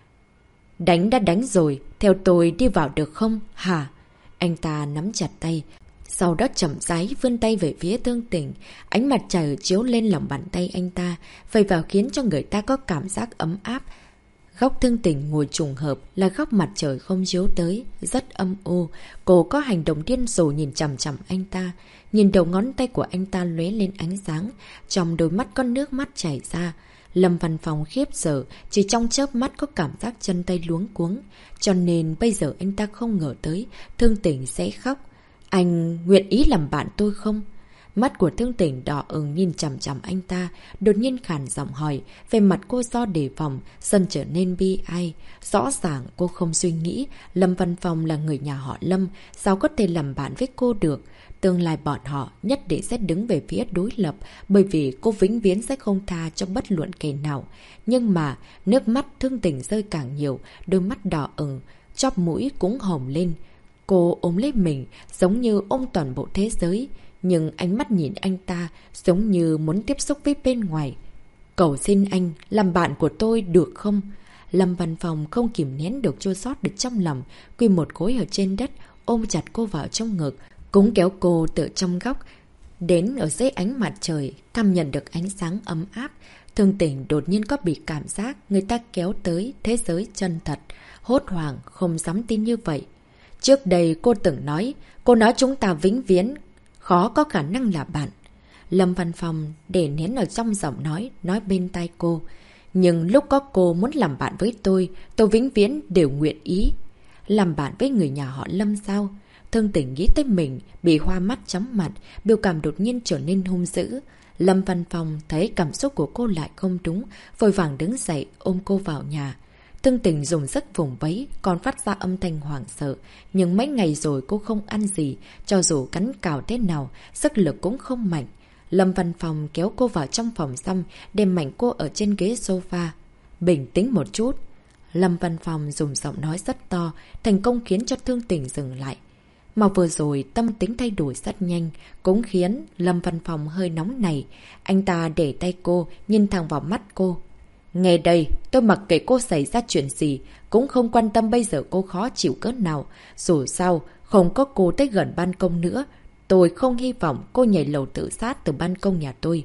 Đánh đã đánh rồi, theo tôi đi vào được không, hả? Anh ta nắm chặt tay, sau đó chậm rãi vươn tay về phía Thương Tình. Ánh mặt trời chiếu lên lòng bàn tay anh ta, vây vào khiến cho người ta có cảm giác ấm áp. Góc Thương Tình ngồi trùng hợp là góc mặt trời không chiếu tới, rất âm u. Cô có hành động điên rồ nhìn chằm chằm anh ta. Nhìn đầu ngón tay của anh ta lóe lên ánh sáng, trong đôi mắt có nước mắt chảy ra. Lâm Văn Phong khiếp sợ, chỉ trong chớp mắt có cảm giác chân tay luống cuống. Cho nên bây giờ anh ta không ngờ tới Thương Tình sẽ khóc. Anh nguyện ý làm bạn tôi không? Mắt của Thương Tình đỏ ửng nhìn chằm chằm anh ta, đột nhiên khàn giọng hỏi, về mặt cô do đề phòng, dần trở nên bi ai. Rõ ràng cô không suy nghĩ, Lâm Văn Phong là người nhà họ Lâm, sao có thể làm bạn với cô được? Tương lai bọn họ nhất định sẽ đứng về phía đối lập, bởi vì cô vĩnh viễn sẽ không tha cho bất luận kẻ nào. Nhưng mà, nước mắt Thương Tình rơi càng nhiều, đôi mắt đỏ ửng, chóp mũi cũng hồng lên. Cô ôm lấy mình, giống như ôm toàn bộ thế giới. Nhưng ánh mắt nhìn anh ta giống như muốn tiếp xúc với bên ngoài. Cầu xin anh làm bạn của tôi được không? Lâm Văn Phong không kìm nén được chua xót được trong lòng, quỳ một gối ở trên đất, ôm chặt cô vào trong ngực, cũng kéo cô từ trong góc đến ở dưới ánh mặt trời, cảm nhận được ánh sáng ấm áp. Thương Tình đột nhiên có bị cảm giác người ta kéo tới thế giới chân thật, hốt hoảng, không dám tin như vậy. Trước đây cô từng nói, cô nói chúng ta vĩnh viễn khó có khả năng là bạn. Lâm Văn Phong để nén ở trong giọng nói bên tai cô. Nhưng lúc có cô muốn làm bạn với tôi vĩnh viễn đều nguyện ý. Làm bạn với người nhà họ Lâm sao? Thương Tình nghĩ tới mình, bị hoa mắt chóng mặt, biểu cảm đột nhiên trở nên hung dữ. Lâm Văn Phong thấy cảm xúc của cô lại không đúng, vội vàng đứng dậy ôm cô vào nhà. Thương Tình dùng sức vùng vẫy, còn phát ra âm thanh hoảng sợ. Nhưng mấy ngày rồi cô không ăn gì, cho dù cắn cào thế nào, sức lực cũng không mạnh. Lâm Văn Phong kéo cô vào trong phòng xong, đem mạnh cô ở trên ghế sofa. Bình tĩnh một chút. Lâm Văn Phong dùng giọng nói rất to, thành công khiến cho Thương Tình dừng lại. Mà vừa rồi tâm tính thay đổi rất nhanh, cũng khiến Lâm Văn Phong hơi nóng này. Anh ta để tay cô, nhìn thẳng vào mắt cô. Nghe đây, tôi mặc kệ cô xảy ra chuyện gì, cũng không quan tâm bây giờ cô khó chịu cỡ nào. Dù sao, không có cô tới gần ban công nữa. Tôi không hy vọng cô nhảy lầu tự sát từ ban công nhà tôi.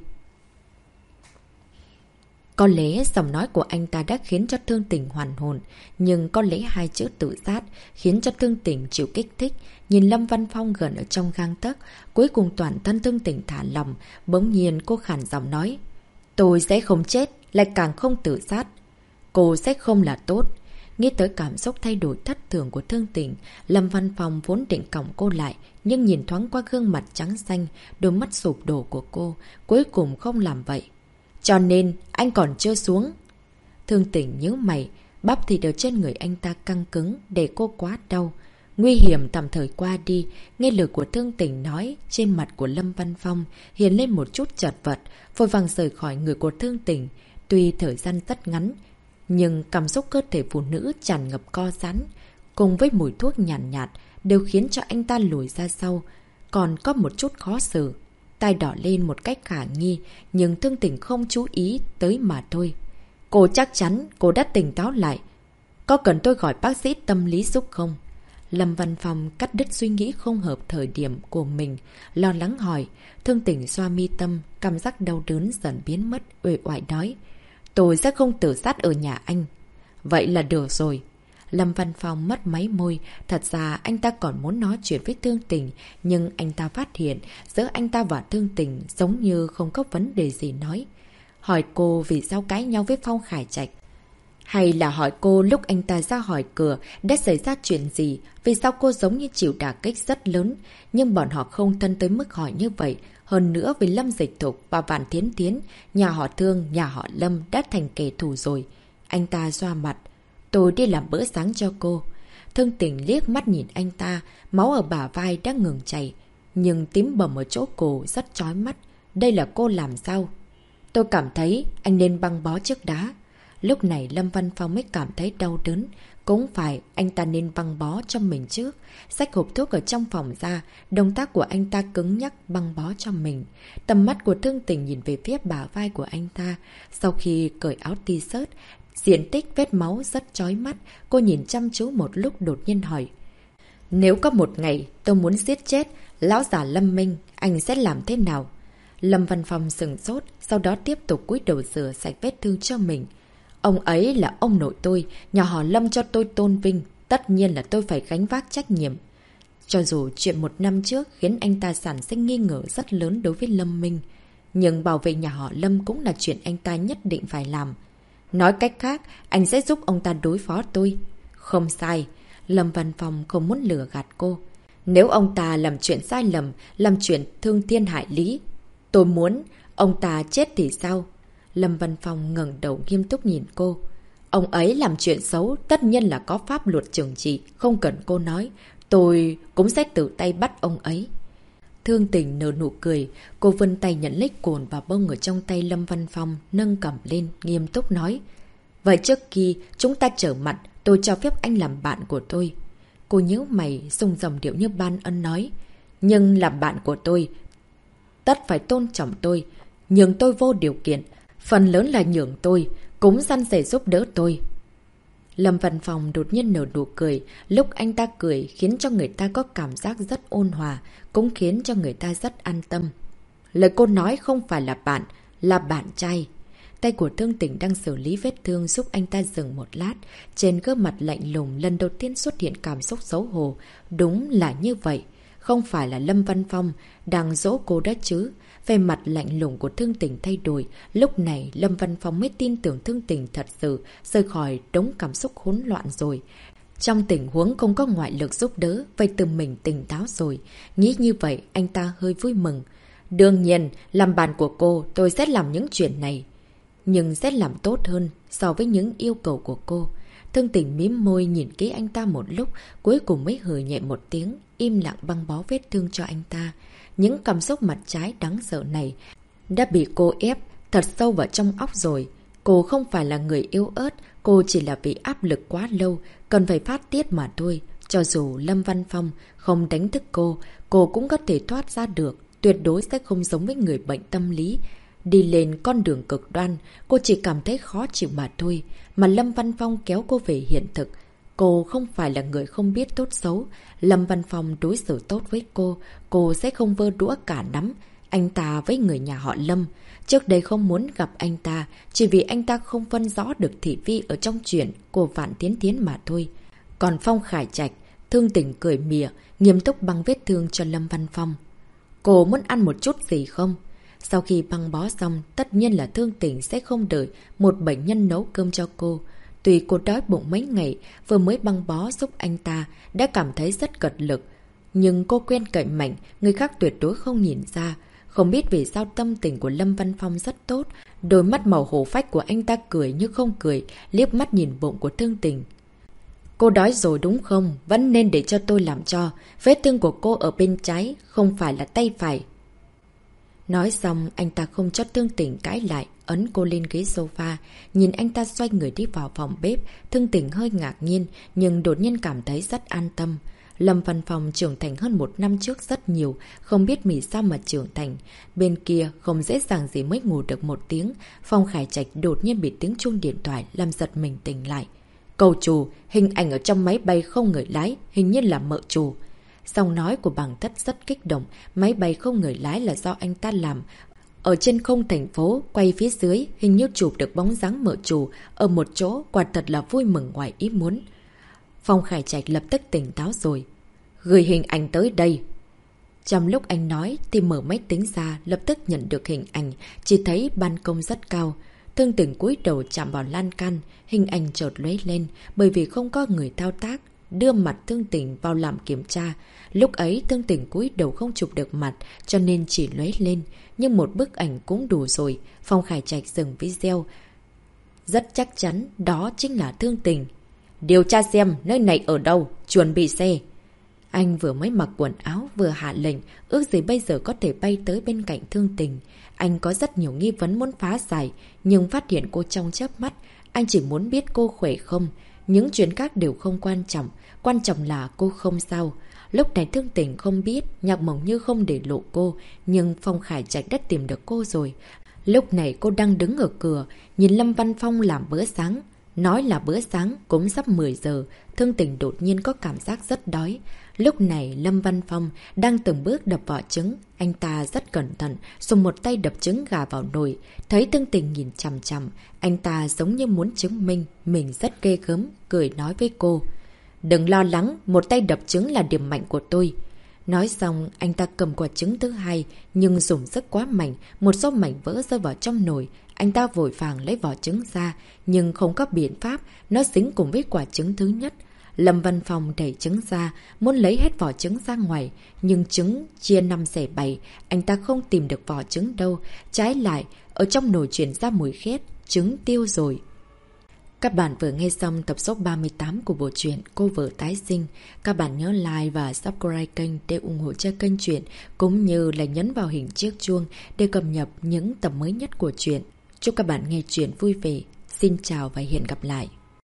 Có lẽ giọng nói của anh ta đã khiến cho Thương Tình hoàn hồn, nhưng có lẽ hai chữ tự sát khiến cho Thương Tình chịu kích thích. Nhìn Lâm Văn Phong gần ở trong gang tấc, cuối cùng toàn thân Thương Tình thả lòng, bỗng nhiên cô khàn giọng nói. Tôi sẽ không chết, lại càng không tự sát. Cô sẽ không là tốt. Nghĩ tới cảm xúc thay đổi thất thường của Thương Tình, Lâm Văn Phong vốn định cõng cô lại, nhưng nhìn thoáng qua gương mặt trắng xanh, đôi mắt sụp đổ của cô, cuối cùng không làm vậy. Cho nên, anh còn chưa xuống. Thương Tình nhíu mày, bắp thịt ở trên người anh ta căng cứng để cô quá đau. Nguy hiểm tạm thời qua đi, nghe lời của Thương Tình nói, trên mặt của Lâm Văn Phong hiện lên một chút chật vật, vội vàng rời khỏi người của Thương Tình. Tuy thời gian rất ngắn, nhưng cảm xúc cơ thể phụ nữ tràn ngập co rắn, cùng với mùi thuốc nhàn nhạt, đều khiến cho anh ta lùi ra sau. Còn có một chút khó xử, tai đỏ lên một cách khả nghi, nhưng Thương Tình không chú ý tới mà thôi. Cô chắc chắn cô đã tỉnh táo lại. Có cần tôi gọi bác sĩ tâm lý giúp không? Lâm Văn Phong cắt đứt suy nghĩ không hợp thời điểm của mình, lo lắng hỏi. Thương Tình xoa mi tâm, cảm giác đau đớn dần biến mất, uể oải nói. Tôi sẽ không tự sát ở nhà anh. Vậy là được rồi. Lâm Văn Phong mất máy môi. Thật ra anh ta còn muốn nói chuyện với Thương Tình, nhưng anh ta phát hiện giữa anh ta và Thương Tình giống như không có vấn đề gì nói. Hỏi cô vì sao cãi nhau với Phong Khải Trạch. Hay là hỏi cô lúc anh ta ra hỏi cửa đã xảy ra chuyện gì, vì sao cô giống như chịu đả kích rất lớn. Nhưng bọn họ không thân tới mức hỏi như vậy. Hơn nữa vì Lâm Dịch Thục và Vạn Thiến Thiến, nhà họ Thương, nhà họ Lâm đã thành kẻ thù rồi. Anh ta xoa mặt. Tôi đi làm bữa sáng cho cô. Thương Tình liếc mắt nhìn anh ta, máu ở bả vai đã ngừng chảy. Nhưng tím bầm ở chỗ cổ rất chói mắt. Đây là cô làm sao? Tôi cảm thấy anh nên băng bó trước đã. Lúc này Lâm Văn Phong mới cảm thấy đau đớn. Cũng phải, anh ta nên băng bó cho mình trước. Xách hộp thuốc ở trong phòng ra, động tác của anh ta cứng nhắc băng bó cho mình. Tầm mắt của Thương Tình nhìn về phía bả vai của anh ta. Sau khi cởi áo t-shirt, diện tích vết máu rất chói mắt, cô nhìn chăm chú một lúc đột nhiên hỏi. Nếu có một ngày tôi muốn giết chết lão già Lâm Minh, anh sẽ làm thế nào? Lâm Văn Phong sừng sốt, sau đó tiếp tục cúi đầu rửa sạch vết thương cho mình. Ông ấy là ông nội tôi, nhà họ Lâm cho tôi tôn vinh, tất nhiên là tôi phải gánh vác trách nhiệm. Cho dù chuyện 1 năm trước khiến anh ta sản sinh nghi ngờ rất lớn đối với Lâm Minh, nhưng bảo vệ nhà họ Lâm cũng là chuyện anh ta nhất định phải làm. Nói cách khác, anh sẽ giúp ông ta đối phó tôi. Không sai, Lâm Văn Phong không muốn lừa gạt cô. Nếu ông ta làm chuyện sai lầm, làm chuyện thương thiên hại lý, tôi muốn ông ta chết thì sao? Lâm Văn Phong ngẩng đầu nghiêm túc nhìn cô. Ông ấy làm chuyện xấu, tất nhiên là có pháp luật trừng trị, không cần cô nói. Tôi cũng sẽ tự tay bắt ông ấy. Thương Tình nở nụ cười, cô vươn tay nhận lấy cồn và bông ở trong tay Lâm Văn Phong, nâng cầm lên, nghiêm túc nói. Vậy trước khi chúng ta trở mặt, tôi cho phép anh làm bạn của tôi. Cô nhíu mày, dùng dòng điệu như ban ân nói. Nhưng làm bạn của tôi, tất phải tôn trọng tôi, nhường tôi vô điều kiện. Phần lớn là nhường tôi, cũng săn sẻ giúp đỡ tôi. Lâm Văn Phong đột nhiên nở nụ cười, lúc anh ta cười khiến cho người ta có cảm giác rất ôn hòa, cũng khiến cho người ta rất an tâm. Lời cô nói không phải là bạn, là bạn trai. Tay của Thương Tình đang xử lý vết thương giúp anh ta dừng một lát, trên gương mặt lạnh lùng lần đầu tiên xuất hiện cảm xúc xấu hổ. Đúng là như vậy, không phải là Lâm Văn Phong đang dỗ cô đó chứ. Về mặt lạnh lùng của Thương Tình thay đổi, lúc này Lâm Văn Phong mới tin tưởng Thương Tình thật sự rời khỏi đống cảm xúc hỗn loạn rồi. Trong tình huống không có ngoại lực giúp đỡ, vậy từ mình tỉnh táo rồi. Nghĩ như vậy, anh ta hơi vui mừng. Đương nhiên, làm bạn của cô, tôi sẽ làm những chuyện này. Nhưng sẽ làm tốt hơn so với những yêu cầu của cô. Thương Tình mím môi nhìn kỹ anh ta một lúc, cuối cùng mới hừ nhẹ một tiếng, im lặng băng bó vết thương cho anh ta. Những cảm xúc mặt trái đáng sợ này đã bị cô ép thật sâu vào trong óc rồi. Cô không phải là người yếu ớt, cô chỉ là bị áp lực quá lâu, cần phải phát tiết mà thôi. Cho dù Lâm Văn Phong không đánh thức cô cũng có thể thoát ra được, tuyệt đối sẽ không giống với người bệnh tâm lý. Đi lên con đường cực đoan, cô chỉ cảm thấy khó chịu mà thôi, mà Lâm Văn Phong kéo cô về hiện thực. Cô không phải là người không biết tốt xấu. Lâm Văn Phong đối xử tốt với cô sẽ không vơ đũa cả nắm. Anh ta với người nhà họ Lâm, trước đây không muốn gặp anh ta, chỉ vì anh ta không phân rõ được thị vi ở trong chuyện của Vạn Thiến Thiến mà thôi. Còn Phong Khải Trạch, Thương Tình cười mỉa, nghiêm túc băng vết thương cho Lâm Văn Phong. Cô muốn ăn một chút gì không? Sau khi băng bó xong, tất nhiên là Thương Tình sẽ không đợi một bệnh nhân nấu cơm cho cô. Tuy cô đói bụng mấy ngày, vừa mới băng bó giúp anh ta, đã cảm thấy rất cật lực. Nhưng cô quen cậy mạnh, người khác tuyệt đối không nhìn ra. Không biết vì sao tâm tình của Lâm Văn Phong rất tốt. Đôi mắt màu hổ phách của anh ta cười như không cười, liếc mắt nhìn bụng của Thương Tình. Cô đói rồi đúng không? Vẫn nên để cho tôi làm cho. Vết thương của cô ở bên trái, không phải là tay phải. Nói xong, anh ta không cho Thương Tình cãi lại, ấn cô lên ghế sofa, nhìn anh ta xoay người đi vào phòng bếp. Thương Tình hơi ngạc nhiên, nhưng đột nhiên cảm thấy rất an tâm. Lâm Văn Phong trưởng thành hơn 1 năm trước rất nhiều, không biết vì sao mà trưởng thành. Bên kia không dễ dàng gì mới ngủ được 1 tiếng, Phong Khải Trạch đột nhiên bị tiếng chuông điện thoại làm giật mình tỉnh lại. Cầu chủ, hình ảnh ở trong máy bay không người lái, hình như là mợ chủ. Giọng nói của Bàng Thất rất kích động, máy bay không người lái là do anh ta làm. Ở trên không thành phố, quay phía dưới, hình như chụp được bóng dáng mợ chủ, ở một chỗ, quả thật là vui mừng ngoài ý muốn. Phong Khải Trạch lập tức tỉnh táo rồi. Gửi hình ảnh tới đây. Trong lúc anh nói thì mở máy tính ra, lập tức nhận được hình ảnh, chỉ thấy ban công rất cao. Thương Tình cúi đầu chạm vào lan can, hình ảnh chợt lóe lên, bởi vì không có người thao tác, đưa mặt Thương Tình vào làm kiểm tra. Lúc ấy Thương Tình cúi đầu không chụp được mặt, cho nên chỉ lóe lên, nhưng một bức ảnh cũng đủ rồi. Phong Khải Trạch dừng video. Rất chắc chắn đó chính là Thương Tình. Điều tra xem nơi này ở đâu, chuẩn bị xe. Anh vừa mới mặc quần áo vừa hạ lệnh, ước gì bây giờ có thể bay tới bên cạnh Thương Tình. Anh có rất nhiều nghi vấn muốn phá giải, nhưng phát hiện cô trong chớp mắt. Anh chỉ muốn biết cô khỏe không. Những chuyện khác đều không quan trọng là cô không sao. Lúc này Thương Tình không biết, Nhạc Mộng Như không để lộ cô, nhưng Phong Khải Trạch đã tìm được cô rồi. Lúc này cô đang đứng ở cửa, nhìn Lâm Văn Phong làm bữa sáng. Nói là bữa sáng, cũng sắp 10 giờ, Thương Tình đột nhiên có cảm giác rất đói. Lúc này Lâm Văn Phong đang từng bước đập vỏ trứng, anh ta rất cẩn thận, dùng một tay đập trứng gà vào nồi. Thấy Thương Tình nhìn chằm chằm, anh ta giống như muốn chứng minh mình rất ghê gớm, cười nói với cô. Đừng lo lắng, một tay đập trứng là điểm mạnh của tôi. Nói xong, anh ta cầm quả trứng thứ hai, nhưng dùng sức quá mạnh, một số mảnh vỡ rơi vào trong nồi. Anh ta vội vàng lấy vỏ trứng ra, nhưng không có biện pháp, nó dính cùng với quả trứng thứ nhất. Lâm Văn Phong đẩy trứng ra, muốn lấy hết vỏ trứng ra ngoài, nhưng trứng chia 5/7, anh ta không tìm được vỏ trứng đâu. Trái lại, ở trong nồi chuyển ra mùi khét, trứng tiêu rồi. Các bạn vừa nghe xong tập số 38 của bộ truyện Cô Vợ Tái Sinh. Các bạn nhớ like và subscribe kênh để ủng hộ cho kênh truyện, cũng như là nhấn vào hình chiếc chuông để cập nhật những tập mới nhất của truyện. Chúc các bạn nghe truyện vui vẻ. Xin chào và hẹn gặp lại.